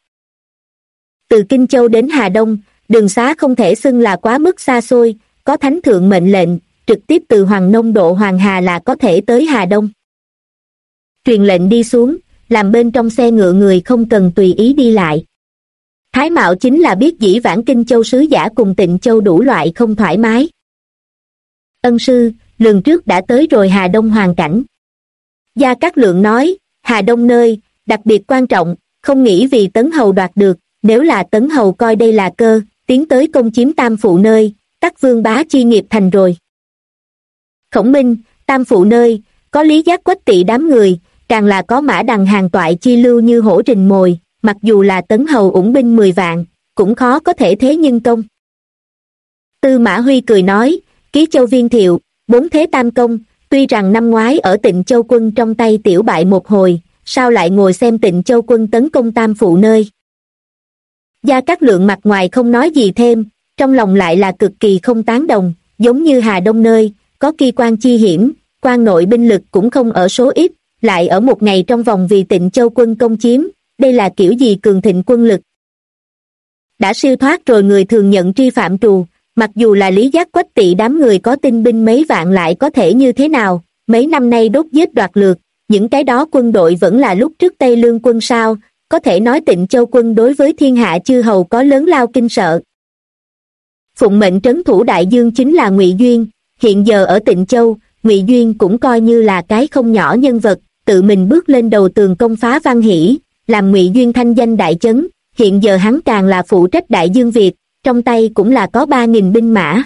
Từ Kinh Châu đến Hà Đông, đường xá không thể xưng là quá mức xa xôi, có thánh thượng mệnh lệnh, trực tiếp từ Hoàng Nông độ Hoàng Hà là có thể tới Hà Đông. Truyền lệnh đi xuống, làm bên trong xe ngựa người không cần tùy ý đi lại. Thái Mạo chính là biết dĩ vãng Kinh Châu sứ giả cùng Tịnh Châu đủ loại không thoải mái. Ân sư, lần trước đã tới rồi Hà Đông hoàn cảnh. Gia Cát Lượng nói, Hà Đông nơi, đặc biệt quan trọng, không nghĩ vì Tấn hầu đoạt được, nếu là Tấn hầu coi đây là cơ, tiến tới công chiếm Tam Phụ nơi, tắc vương bá chi nghiệp thành rồi. Khổng Minh, Tam Phụ nơi, có Lý Giác Quách Tỵ đám người, càng là có Mã Đằng hàng toại chi lưu như hổ rình mồi, mặc dù là Tấn hầu ủng binh 10 vạn, cũng khó có thể thế nhân công. Tư Mã Huy cười nói, Ký Châu Viên Thiệu, 4 thế tam công, tuy rằng năm ngoái ở Tịnh Châu quân trong tay tiểu bại một hồi, sao lại ngồi xem Tịnh Châu quân tấn công Tam Phụ nơi. Gia Cát Lượng mặt ngoài không nói gì thêm, trong lòng lại là cực kỳ không tán đồng, giống như Hà Đông nơi, có kỳ quan chi hiểm, quan nội binh lực cũng không ở số ít, lại ở một ngày trong vòng vì Tịnh Châu quân công chiếm, đây là kiểu gì cường thịnh quân lực. Đã siêu thoát rồi người thường nhận tri phạm trù, mặc dù là Lý Giác Quách Tỵ đám người có tinh binh mấy vạn lại có thể như thế nào, mấy năm nay đốt giết đoạt lược, những cái đó quân đội vẫn là lúc trước Tây Lương quân sao, có thể nói Tịnh Châu quân đối với thiên hạ chư hầu có lớn lao kinh sợ. Phụng mệnh trấn thủ đại dương chính là Ngụy Duyên, hiện giờ ở Tịnh Châu, Ngụy Duyên cũng coi như là cái không nhỏ nhân vật, tự mình bước lên đầu tường công phá Văn Hỷ, làm Ngụy Duyên thanh danh đại chấn, hiện giờ hắn càng là phụ trách đại dương Việt, trong tay cũng là có 3.000 binh mã.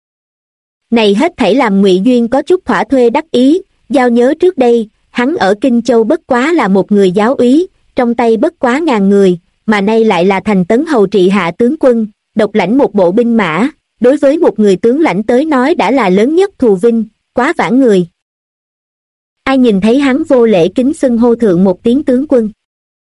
Này hết thảy làm Ngụy Duyên có chút thỏa thuê đắc ý, giao nhớ trước đây, hắn ở Kinh Châu bất quá là một người giáo úy, trong tay bất quá 1000 người, mà nay lại là thành Tấn hầu trị hạ tướng quân, độc lãnh một bộ binh mã, đối với một người tướng lãnh tới nói đã là lớn nhất thù vinh, quá vãn người. Ai nhìn thấy hắn vô lễ kính xưng hô thượng một tiếng tướng quân.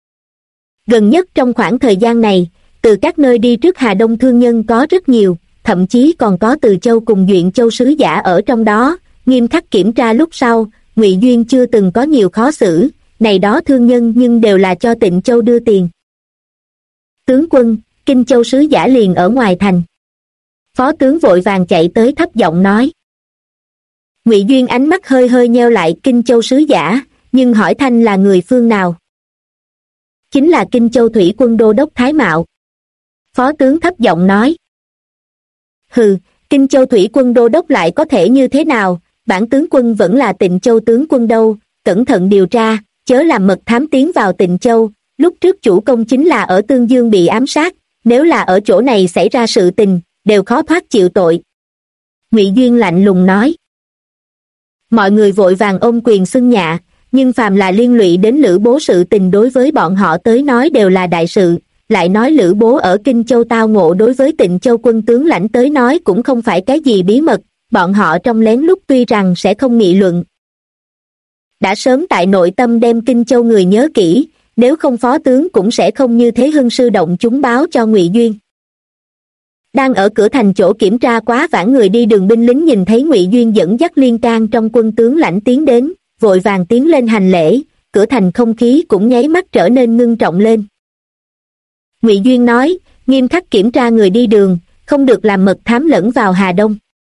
Gần nhất trong khoảng thời gian này, từ các nơi đi trước Hà Đông thương nhân có rất nhiều, thậm chí còn có Từ Châu cùng Duyện Châu sứ giả ở trong đó, nghiêm khắc kiểm tra lúc sau, Ngụy Duyên chưa từng có nhiều khó xử, này đó thương nhân nhưng đều là cho Tịnh Châu đưa tiền. Tướng quân, Kinh Châu sứ giả liền ở ngoài thành. Phó tướng vội vàng chạy tới thấp giọng nói. Ngụy Duyên ánh mắt hơi hơi nheo lại Kinh Châu sứ giả, nhưng hỏi thanh là người phương nào. Chính là Kinh Châu thủy quân đô đốc Thái Mạo. Phó tướng thấp giọng nói. Hừ, Kinh Châu thủy quân đô đốc lại có thể như thế nào, bản tướng quân vẫn là Tịnh Châu tướng quân đâu, cẩn thận điều tra, chớ làm mật thám tiến vào Tịnh Châu, lúc trước chủ công chính là ở Tương Dương bị ám sát, nếu là ở chỗ này xảy ra sự tình, đều khó thoát chịu tội. Ngụy Duyên lạnh lùng nói. Mọi người vội vàng ôm quyền xưng nhạ, nhưng phàm là liên lụy đến Lữ Bố sự tình đối với bọn họ tới nói đều là đại sự, lại nói Lữ Bố ở Kinh Châu tao ngộ đối với Tịnh Châu quân tướng lãnh tới nói cũng không phải cái gì bí mật, bọn họ trong lén lút tuy rằng sẽ không nghị luận. Đã sớm tại nội tâm đem Kinh Châu người nhớ kỹ, nếu không phó tướng cũng sẽ không như thế hưng sư động chúng báo cho Ngụy Duyên. Đang ở cửa thành chỗ kiểm tra quá vãn người đi đường binh lính nhìn thấy Ngụy Duyên dẫn dắt liên can trong quân tướng lãnh tiến đến, vội vàng tiến lên hành lễ, cửa thành không khí cũng nháy mắt trở nên ngưng trọng lên. Ngụy Duyên nói, nghiêm khắc kiểm tra người đi đường, không được làm mật thám lẫn vào Hà Đông.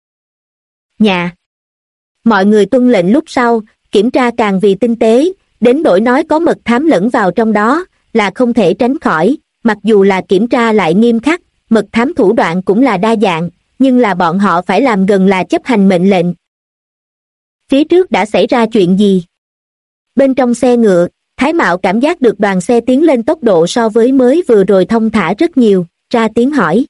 Nhà. Mọi người tuân lệnh lúc sau, kiểm tra càng vì tinh tế, đến nỗi nói có mật thám lẫn vào trong đó, là không thể tránh khỏi, mặc dù là kiểm tra lại nghiêm khắc, mật thám thủ đoạn cũng là đa dạng, nhưng là bọn họ phải làm gần là chấp hành mệnh lệnh. Phía trước đã xảy ra chuyện gì? Bên trong xe ngựa, Thái Mạo cảm giác được đoàn xe tiến lên tốc độ so với mới vừa rồi thông thả rất nhiều, ra tiếng hỏi.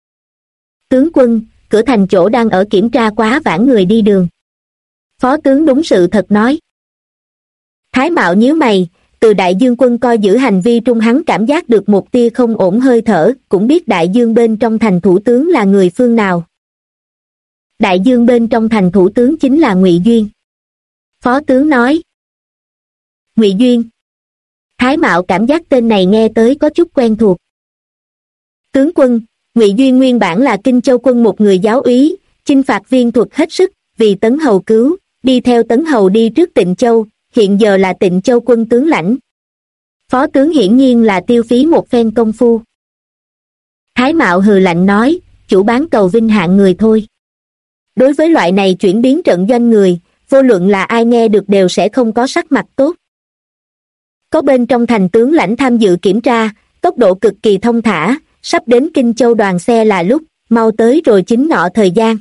Tướng quân, cửa thành chỗ đang ở kiểm tra quá vãn người đi đường. Phó tướng đúng sự thật nói. Thái Mạo nhíu mày, từ Đại Dương quân coi giữ hành vi trung hắn cảm giác được một tia không ổn hơi thở, cũng biết Đại Dương bên trong thành thủ tướng là người phương nào. Đại Dương bên trong thành thủ tướng chính là Ngụy Duyên. Phó tướng nói. Ngụy Duyên. Thái Mạo cảm giác tên này nghe tới có chút quen thuộc. Tướng quân, Ngụy Duyên nguyên bản là Kinh Châu quân một người giáo úy, chinh phạt viên thuật hết sức, vì Tấn Hầu cứu, đi theo Tấn Hầu đi trước Tịnh Châu, hiện giờ là Tịnh Châu quân tướng lãnh. Phó tướng hiển nhiên là tiêu phí một phen công phu. Thái Mạo hừ lạnh nói, chủ bán cầu vinh hạng người thôi. Đối với loại này chuyển biến trận doanh người, vô luận là ai nghe được đều sẽ không có sắc mặt tốt. Có bên trong thành tướng lãnh tham dự kiểm tra, tốc độ cực kỳ thông thả, sắp đến Kinh Châu đoàn xe là lúc, mau tới rồi chính ngọ thời gian.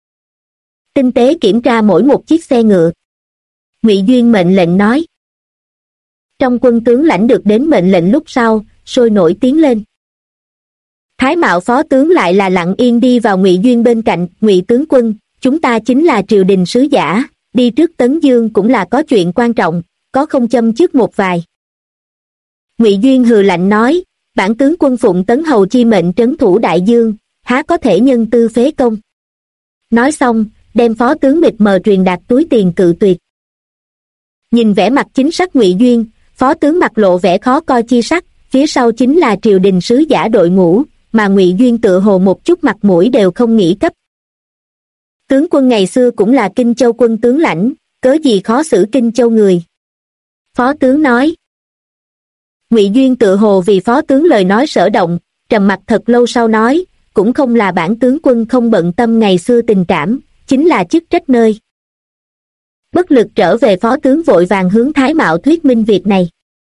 Tinh tế kiểm tra mỗi một chiếc xe ngựa. Ngụy Duyên mệnh lệnh nói. Trong quân tướng lãnh được đến mệnh lệnh lúc sau, sôi nổi tiến lên. Thái Mạo phó tướng lại là lặng yên đi vào Ngụy Duyên bên cạnh. Ngụy tướng quân, chúng ta chính là triều đình sứ giả, đi trước Tấn Dương cũng là có chuyện quan trọng, có không châm trước một vài. Ngụy Duyên hừ lạnh nói, bản tướng quân phụng Tấn Hầu chi mệnh trấn thủ Đại Dương, há có thể nhân tư phế công. Nói xong, đem phó tướng mịt mờ truyền đạt túi tiền cự tuyệt. Nhìn vẻ mặt chính sắc Ngụy Duyên, phó tướng mặt lộ vẻ khó coi chi sắc, phía sau chính là triều đình sứ giả đội ngũ, mà Ngụy Duyên tựa hồ một chút mặt mũi đều không nghĩ cấp. Tướng quân ngày xưa cũng là Kinh Châu quân tướng lãnh, cớ gì khó xử Kinh Châu người. Phó tướng nói. Ngụy Duyên tựa hồ vì phó tướng lời nói sở động, trầm mặt thật lâu sau nói, cũng không là bản tướng quân không bận tâm ngày xưa tình cảm, chính là chức trách nơi. Bất lực trở về phó tướng vội vàng hướng Thái Mạo thuyết minh việc này.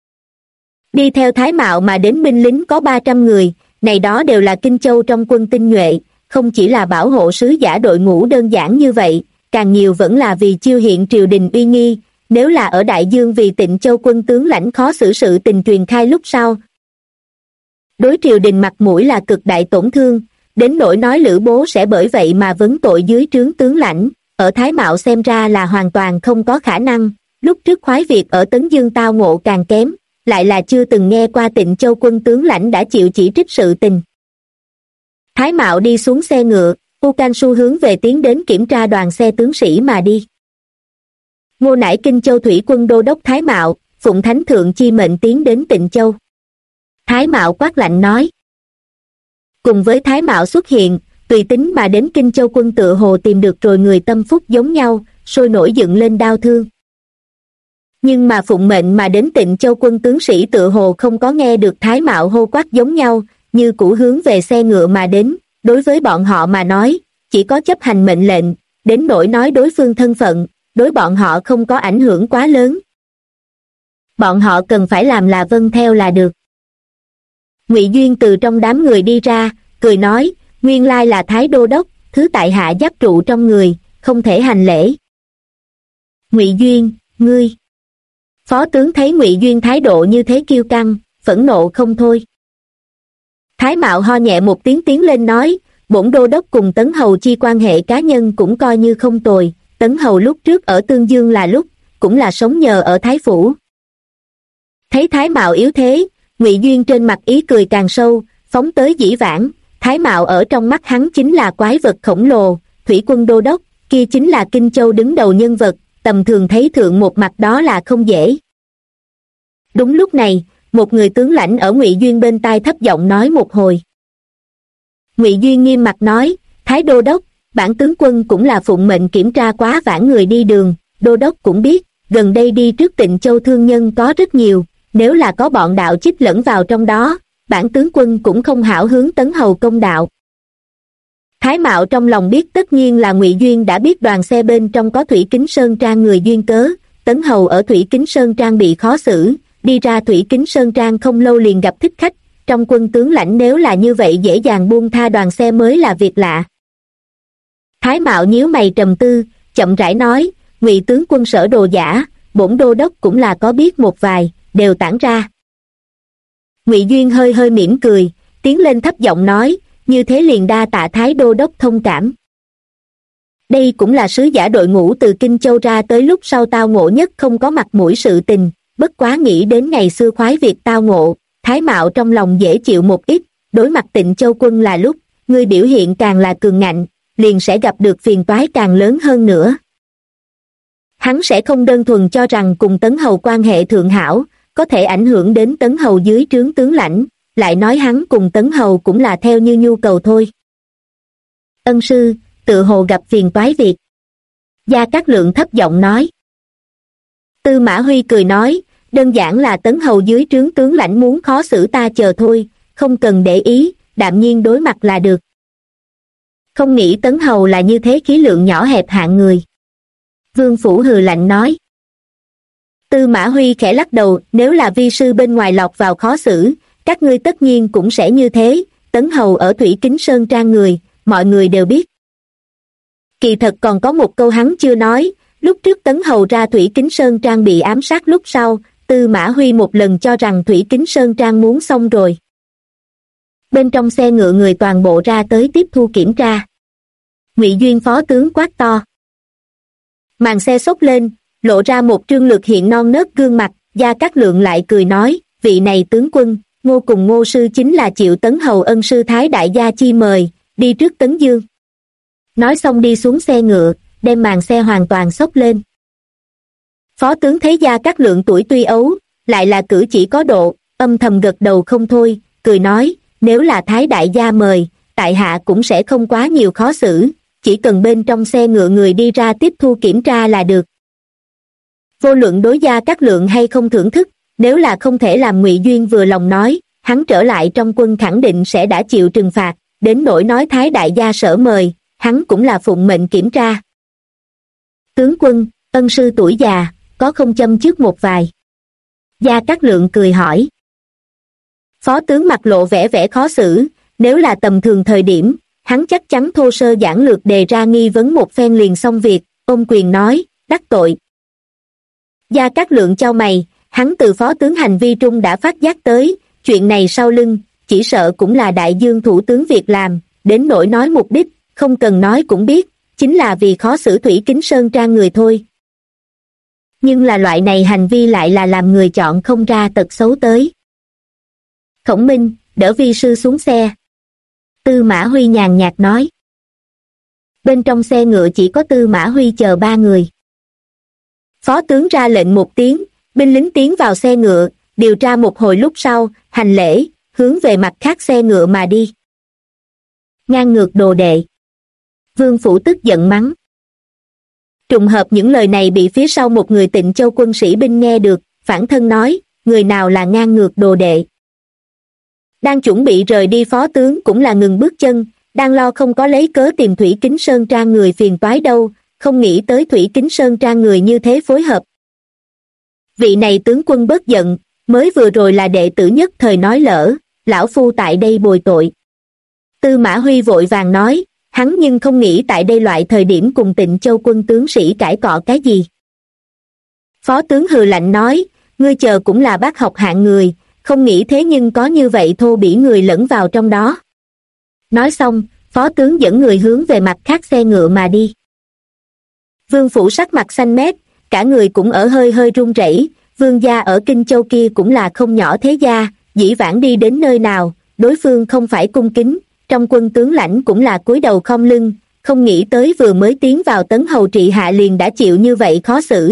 Đi theo Thái Mạo mà đến binh lính có 300 người, này đó đều là Kinh Châu trong quân tinh nhuệ, không chỉ là bảo hộ sứ giả đội ngũ đơn giản như vậy, càng nhiều vẫn là vì chiêu hiện triều đình uy nghi, nếu là ở Đại Dương vì Tịnh Châu quân tướng lãnh khó xử sự tình truyền khai lúc sau. Đối triều đình mặt mũi là cực đại tổn thương, đến nỗi nói Lữ Bố sẽ bởi vậy mà vấn tội dưới trướng tướng lãnh, ở Thái Mạo xem ra là hoàn toàn không có khả năng, lúc trước khoái việc ở Tấn Dương tao ngộ càng kém, lại là chưa từng nghe qua Tịnh Châu quân tướng lãnh đã chịu chỉ trích sự tình. Thái Mạo đi xuống xe ngựa, U Can xu hướng về tiến đến kiểm tra đoàn xe tướng sĩ mà đi. Ngô Nải Kinh Châu thủy quân đô đốc Thái Mạo, phụng thánh thượng chi mệnh tiến đến Tịnh Châu. Thái Mạo quát lạnh nói. Cùng với Thái Mạo xuất hiện, tùy tính mà đến Kinh Châu quân tựa hồ tìm được rồi người tâm phúc giống nhau, sôi nổi dựng lên đao thương. Nhưng mà phụng mệnh mà đến Tịnh Châu quân tướng sĩ tựa hồ không có nghe được Thái Mạo hô quát giống nhau, như cũ hướng về xe ngựa mà đến. Đối với bọn họ mà nói, chỉ có chấp hành mệnh lệnh, đến nỗi nói đối phương thân phận, đối bọn họ không có ảnh hưởng quá lớn. Bọn họ cần phải làm là vâng theo là được. Ngụy Duyên từ trong đám người đi ra, cười nói, nguyên lai là Thái Đô Đốc, thứ tại hạ giáp trụ trong người, không thể hành lễ. Ngụy Duyên, ngươi. Phó tướng thấy Ngụy Duyên thái độ như thế kiêu căng, phẫn nộ không thôi. Thái Mạo ho nhẹ một tiếng tiến lên nói, bổn đô đốc cùng Tấn Hầu chi quan hệ cá nhân cũng coi như không tồi, Tấn Hầu lúc trước ở Tương Dương là lúc, cũng là sống nhờ ở Thái Phủ. Thấy Thái Mạo yếu thế, Ngụy Duyên trên mặt ý cười càng sâu, phóng tới dĩ vãng, Thái Mạo ở trong mắt hắn chính là quái vật khổng lồ, thủy quân đô đốc, kia chính là Kinh Châu đứng đầu nhân vật, tầm thường thấy thượng một mặt đó là không dễ. Đúng lúc này, một người tướng lãnh ở Ngụy Duyên bên tai thấp giọng nói một hồi. Ngụy Duyên nghiêm mặt nói, Thái Đô Đốc, bản tướng quân cũng là phụng mệnh kiểm tra quá vãng người đi đường, Đô Đốc cũng biết, gần đây đi trước Tịnh Châu thương nhân có rất nhiều, nếu là có bọn đạo chích lẫn vào trong đó, bản tướng quân cũng không hảo hướng Tấn Hầu công đạo. Thái Mạo trong lòng biết tất nhiên là Ngụy Duyên đã biết đoàn xe bên trong có Thủy Kính Sơn Trang người duyên cớ, Tấn Hầu ở Thủy Kính Sơn Trang bị khó xử, đi ra Thủy Kính Sơn Trang không lâu liền gặp thích khách, trong quân tướng lãnh nếu là như vậy dễ dàng buông tha đoàn xe mới là việc lạ. Thái Mạo nhíu mày trầm tư, chậm rãi nói, Ngụy tướng quân sở đồ giả, bổn đô đốc cũng là có biết một vài, đều tản ra. Ngụy Duyên hơi hơi mỉm cười, tiến lên thấp giọng nói, như thế liền đa tạ Thái Đô Đốc thông cảm. Đây cũng là sứ giả đội ngũ từ Kinh Châu ra tới lúc sau tao ngộ nhất không có mặt mũi sự tình, bất quá nghĩ đến ngày xưa khoái việc tao ngộ, Thái Mạo trong lòng dễ chịu một ít, đối mặt Tịnh Châu quân là lúc, ngươi biểu hiện càng là cường ngạnh, liền sẽ gặp được phiền toái càng lớn hơn nữa. Hắn sẽ không đơn thuần cho rằng cùng Tấn Hầu quan hệ thượng hảo, có thể ảnh hưởng đến Tấn Hầu dưới trướng tướng lãnh, lại nói hắn cùng Tấn Hầu cũng là theo như nhu cầu thôi. Ân sư, tự hồ gặp phiền toái việc. Gia Cát Lượng thấp giọng nói. Tư Mã Huy cười nói, đơn giản là Tấn Hầu dưới trướng tướng lãnh muốn khó xử ta chờ thôi, không cần để ý, đạm nhiên đối mặt là được. Không nghĩ Tấn Hầu là như thế khí lượng nhỏ hẹp hạng người. Vương Phủ hừ lạnh nói. Tư Mã Huy khẽ lắc đầu, nếu là vi sư bên ngoài lọt vào khó xử, các ngươi tất nhiên cũng sẽ như thế, Tấn Hầu ở Thủy Kính Sơn Trang người, mọi người đều biết. Kỳ thật còn có một câu hắn chưa nói, lúc trước Tấn Hầu ra Thủy Kính Sơn Trang bị ám sát lúc sau, Tư Mã Huy một lần cho rằng Thủy Kính Sơn Trang muốn xong rồi. Bên trong xe ngựa người toàn bộ ra tới tiếp thu kiểm tra. Ngụy Duyên phó tướng quát to. Màn xe xốc lên, lộ ra một trương lược hiện non nớt gương mặt, Gia Cát Lượng lại cười nói, vị này tướng quân, Ngô cùng Ngô sư chính là chịu Tấn Hầu ân sư Thái đại gia chi mời, đi trước Tấn Dương. Nói xong đi xuống xe ngựa, đem màn xe hoàn toàn xốc lên. Phó tướng thấy Gia Cát Lượng tuổi tuy ấu, lại là cử chỉ có độ, âm thầm gật đầu không thôi, cười nói, nếu là Thái đại gia mời, tại hạ cũng sẽ không quá nhiều khó xử, chỉ cần bên trong xe ngựa người đi ra tiếp thu kiểm tra là được. Vô luận đối Gia Cát Lượng hay không thưởng thức, nếu là không thể làm Ngụy Duyên vừa lòng nói, hắn trở lại trong quân khẳng định sẽ đã chịu trừng phạt, đến nỗi nói Thái đại gia sở mời, hắn cũng là phụng mệnh kiểm tra. Tướng quân, ân sư tuổi già, có không châm trước một vài? Gia Cát Lượng cười hỏi. Phó tướng mặt lộ vẻ khó xử, nếu là tầm thường thời điểm, hắn chắc chắn thô sơ giản lược đề ra nghi vấn một phen liền xong việc, ôm quyền nói, đắc tội. Gia Cát Lượng chau mày, hắn từ phó tướng hành vi trung đã phát giác tới, chuyện này sau lưng, chỉ sợ cũng là đại dương thủ tướng việc làm, đến nỗi nói mục đích, không cần nói cũng biết, chính là vì khó xử Thủy Kính Sơn Trang người thôi. Nhưng là loại này hành vi lại là làm người chọn không ra tật xấu tới. Khổng Minh, đỡ vi sư xuống xe. Tư Mã Huy nhàn nhạt nói. Bên trong xe ngựa chỉ có Tư Mã Huy chờ 3 người. Phó tướng ra lệnh một tiếng, binh lính tiến vào xe ngựa, điều tra một hồi lúc sau, hành lễ, hướng về mặt khác xe ngựa mà đi. Ngang ngược đồ đệ. Vương Phủ tức giận mắng. Trùng hợp những lời này bị phía sau một người Tịnh Châu quân sĩ binh nghe được, phản thân nói, người nào là ngang ngược đồ đệ. Đang chuẩn bị rời đi phó tướng cũng là ngừng bước chân, đang lo không có lấy cớ tìm Thủy Kính Sơn Trang người phiền toái đâu, không nghĩ tới Thủy Kính Sơn Trang người như thế phối hợp. Vị này tướng quân bớt giận, mới vừa rồi là đệ tử nhất thời nói lỡ, lão phu tại đây bồi tội. Tư Mã Huy vội vàng nói, hắn nhưng không nghĩ tại đây loại thời điểm cùng Tịnh Châu quân tướng sĩ cãi cọ cái gì. Phó tướng hừ lạnh nói, ngươi chờ cũng là bác học hạng người, không nghĩ thế nhưng có như vậy thô bỉ người lẫn vào trong đó. Nói xong, phó tướng dẫn người hướng về mặt khác xe ngựa mà đi. Vương Phủ sắc mặt xanh mét, cả người cũng ở hơi hơi run rẩy. Vương gia ở Kinh Châu kia cũng là không nhỏ thế gia, dĩ vãng đi đến nơi nào, đối phương không phải cung kính, trong quân tướng lãnh cũng là cúi đầu khom lưng, không nghĩ tới vừa mới tiến vào Tấn Hầu trị hạ liền đã chịu như vậy khó xử.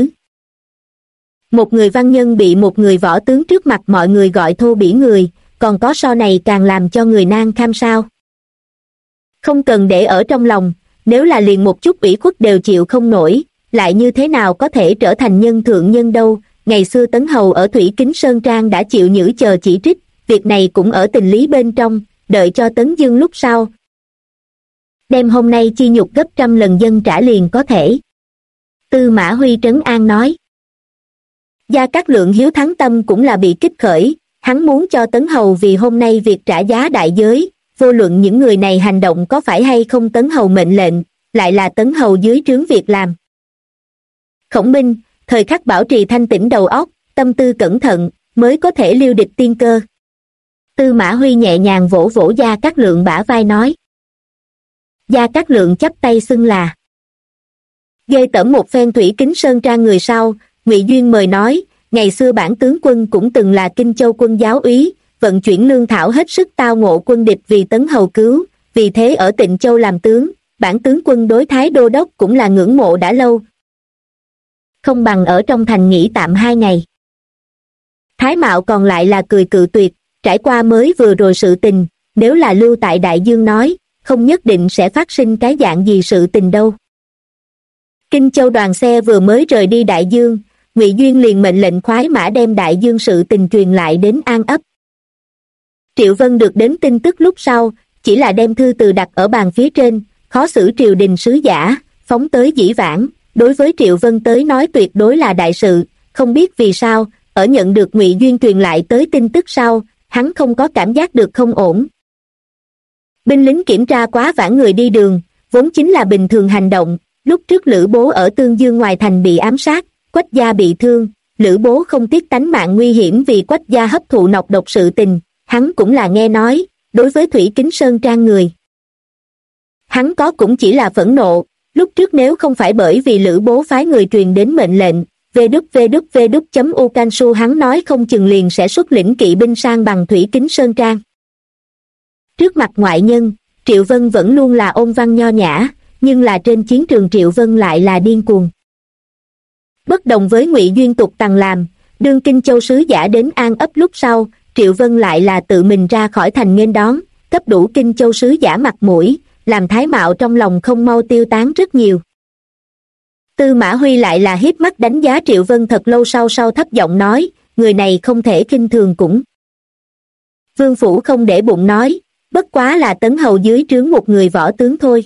Một người văn nhân bị một người võ tướng trước mặt mọi người gọi thô bỉ người, còn có so này càng làm cho người nan kham sao. Không cần để ở trong lòng, nếu là liền một chút ủy khuất đều chịu không nổi, lại như thế nào có thể trở thành nhân thượng nhân đâu. Ngày xưa Tấn Hầu ở Thủy Kính Sơn Trang đã chịu nhử chờ chỉ trích, việc này cũng ở tình lý bên trong, đợi cho Tấn Dương lúc sau. Đem hôm nay chi nhục gấp 100 lần dân trả liền có thể. Tư Mã Huy trấn an nói. Gia Cát Lượng hiếu thắng tâm cũng là bị kích khởi, hắn muốn cho Tấn Hầu vì hôm nay việc trả giá đại giới, vô luận những người này hành động có phải hay không Tấn Hầu mệnh lệnh, lại là Tấn Hầu dưới trướng việc làm. Khổng Minh, thời khắc bảo trì thanh tĩnh đầu óc, tâm tư cẩn thận, mới có thể liêu địch tiên cơ. Tư Mã Huy nhẹ nhàng vỗ vỗ Gia Cát Lượng bả vai nói. Gia Cát Lượng chắp tay xưng là. Ghê tởm một phen Thủy Kính Sơn Trang người sau, Ngụy Duyên mời nói, ngày xưa bản tướng quân cũng từng là Kinh Châu quân giáo úy, vận chuyển lương thảo hết sức tao ngộ quân địch vì Tấn Hầu cứu, vì thế ở Tịnh Châu làm tướng, bản tướng quân đối Thái Đô Đốc cũng là ngưỡng mộ đã lâu. Không bằng ở trong thành nghỉ tạm 2 ngày. Thái Mạo còn lại là cười cự tuyệt, trải qua mới vừa rồi sự tình, nếu là lưu tại Đại Dương nói, không nhất định sẽ phát sinh cái dạng gì sự tình đâu. Kinh Châu đoàn xe vừa mới rời đi Đại Dương, Ngụy Duyên liền mệnh lệnh khoái mã đem Đại Dương sự tình truyền lại đến An Ấp. Triệu Vân được đến tin tức lúc sau, chỉ là đem thư từ đặt ở bàn phía trên, khó xử triều đình sứ giả, phóng tới Dĩ Vãng, đối với Triệu Vân tới nói tuyệt đối là đại sự, không biết vì sao, ở nhận được Ngụy Duyên truyền lại tới tin tức sau, hắn không có cảm giác được không ổn. Binh lính kiểm tra quá vãng người đi đường, vốn chính là bình thường hành động, lúc trước Lữ Bố ở Tương Dương ngoài thành bị ám sát, Quách gia bị thương, Lữ Bố không tiếc tánh mạng nguy hiểm vì Quách gia hấp thụ nọc độc sự tình, hắn cũng là nghe nói, đối với Thủy Kính Sơn Trang người. Hắn có cũng chỉ là phẫn nộ, lúc trước nếu không phải bởi vì Lữ Bố phái người truyền đến mệnh lệnh, www.ucansu hắn nói không chừng liền sẽ xuất lĩnh kỵ binh sang bằng Thủy Kính Sơn Trang. Trước mặt ngoại nhân, Triệu Vân vẫn luôn là ôn văn nho nhã, nhưng là trên chiến trường Triệu Vân lại là điên cuồng. Bất đồng với Ngụy Duyên tục tằng làm, đương Kinh Châu sứ giả đến An Ấp lúc sau, Triệu Vân lại là tự mình ra khỏi thành nghênh đón, cấp đủ Kinh Châu sứ giả mặt mũi, làm Thái Mạo trong lòng không mau tiêu tán rất nhiều. Tư Mã Huy lại là hiếp mắt đánh giá Triệu Vân thật lâu sau thấp giọng nói, người này không thể khinh thường cũng. Vương Phủ không để bụng nói, bất quá là Tấn Hầu dưới trướng một người võ tướng thôi.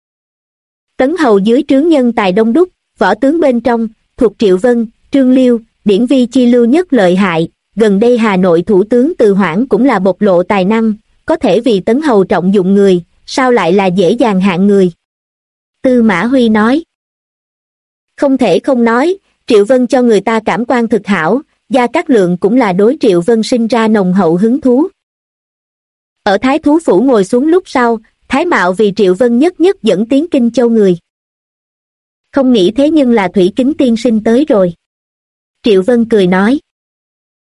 Tấn Hầu dưới trướng nhân tài đông đúc, võ tướng bên trong, thuộc Triệu Vân, Trương Liêu, Điển Vi chi lưu nhất lợi hại, gần đây Hà Nội thủ tướng Từ Hoảng cũng là bộc lộ tài năng, có thể vì Tấn Hầu trọng dụng người, sao lại là dễ dàng hạng người. Tư Mã Huy nói. Không thể không nói, Triệu Vân cho người ta cảm quan thực hảo, Gia Cát Lượng cũng là đối Triệu Vân sinh ra nồng hậu hứng thú. Ở Thái Thú Phủ ngồi xuống lúc sau, Thái Mạo vì Triệu Vân nhất dẫn tiến Kinh Châu người. Không nghĩ thế nhưng là Thủy Kính tiên sinh tới rồi. Triệu Vân cười nói.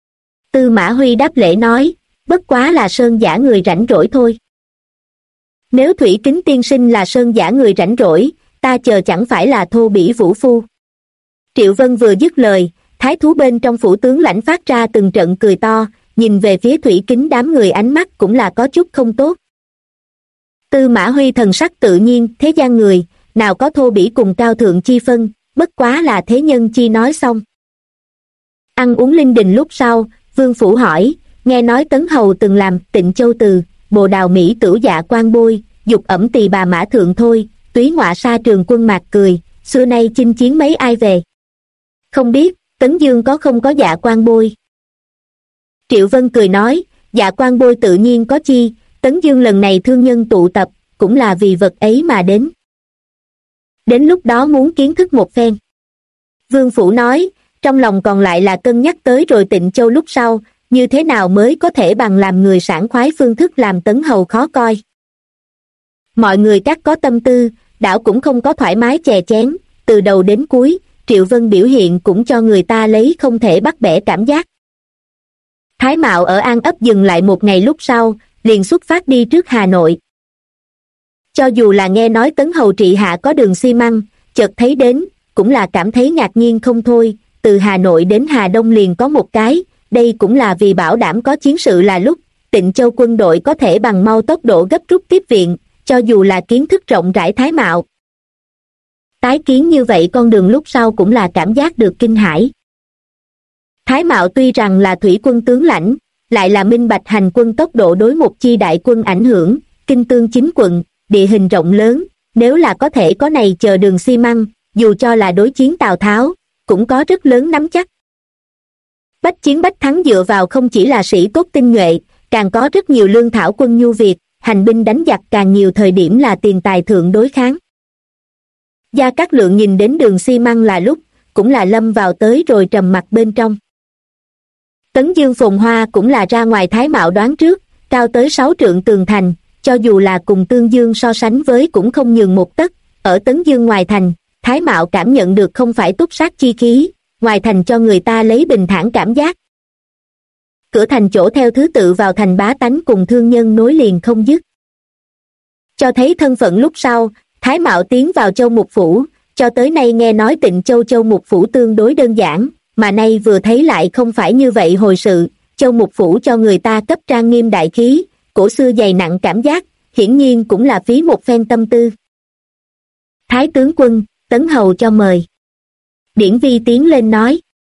Tư Mã Huy đáp lễ nói, bất quá là sơn giả người rảnh rỗi thôi. Nếu Thủy Kính tiên sinh là sơn giả người rảnh rỗi, ta chờ chẳng phải là thô bỉ vũ phu. Triệu Vân vừa dứt lời, thái thú bên trong phủ tướng lãnh phát ra từng trận cười to, nhìn về phía Thủy Kính đám người ánh mắt cũng là có chút không tốt. Tư Mã Huy thần sắc tự nhiên, thế gian người, nào có thô bỉ cùng cao thượng chi phân, bất quá là thế nhân chi nói xong. Ăn uống linh đình lúc sau, Vương Phủ hỏi, nghe nói Tấn Hầu từng làm Tịnh Châu Từ, Bồ Đào Mỹ Tửu Dạ Quan Bôi, dục ẩm tỳ bà mã thượng thôi, túy ngọa sa trường quân mạc cười, xưa nay chinh chiến mấy ai về. Không biết, Tấn Dương có không có dạ quan bôi? Triệu Vân cười nói, dạ quan bôi tự nhiên có chi, Tấn Dương lần này thương nhân tụ tập, cũng là vì vật ấy mà đến. Đến lúc đó muốn kiến thức một phen. Vương Phủ nói, trong lòng còn lại là cân nhắc tới rồi Tịnh Châu lúc sau, như thế nào mới có thể bằng làm người sảng khoái phương thức làm Tấn Hầu khó coi. Mọi người các có tâm tư, đảo cũng không có thoải mái chè chén, từ đầu đến cuối, Triệu Vân biểu hiện cũng cho người ta lấy không thể bắt bẻ cảm giác. Thái Mạo ở An Ấp dừng lại một ngày lúc sau, liền xuất phát đi trước Hà Nội. Cho dù là nghe nói Tấn Hầu trị hạ có đường xi măng, chợt thấy đến, cũng là cảm thấy ngạc nhiên không thôi, từ Hà Nội đến Hà Đông liền có một cái, đây cũng là vì bảo đảm có chiến sự là lúc, Tịnh Châu quân đội có thể bằng mau tốc độ gấp rút tiếp viện, cho dù là kiến thức rộng rãi Thái Mạo. Tái kiến như vậy con đường lúc sau cũng là cảm giác được kinh hãi. Thái Mạo tuy rằng là thủy quân tướng lãnh, lại là minh bạch hành quân tốc độ đối một chi đại quân ảnh hưởng, kinh tương chính quận, địa hình rộng lớn, nếu là có thể có này chờ đường xi măng, dù cho là đối chiến Tào Tháo, cũng có rất lớn nắm chắc. Bách chiến bách thắng dựa vào không chỉ là sĩ tốt tinh nhuệ, càng có rất nhiều lương thảo quân nhu Việt, hành binh đánh giặc càng nhiều thời điểm là tiền tài thượng đối kháng. Gia Cát Lượng nhìn đến đường xi măng là lúc, cũng là lâm vào tới rồi trầm mặc bên trong. Tấn Dương phồn hoa cũng là ra ngoài Thái Mạo đoán trước, cao tới 6 trượng tường thành, cho dù là cùng Tương Dương so sánh với cũng không nhường một tấc, ở Tấn Dương ngoài thành, Thái Mạo cảm nhận được không phải túc sát chi khí, ngoài thành cho người ta lấy bình thản cảm giác. Cửa thành chỗ theo thứ tự vào thành bá tánh cùng thương nhân nối liền không dứt. Cho thấy thân phận lúc sau, Thái Mạo tiến vào Châu Mục Phủ, cho tới nay nghe nói Tịnh Châu Châu Mục Phủ tương đối đơn giản, mà nay vừa thấy lại không phải như vậy hồi sự, Châu Mục Phủ cho người ta cấp trang nghiêm đại khí, cổ xưa dày nặng cảm giác, hiển nhiên cũng là phí một phen tâm tư. Thái tướng quân, Tấn Hầu cho mời. Điển Vi tiến lên nói.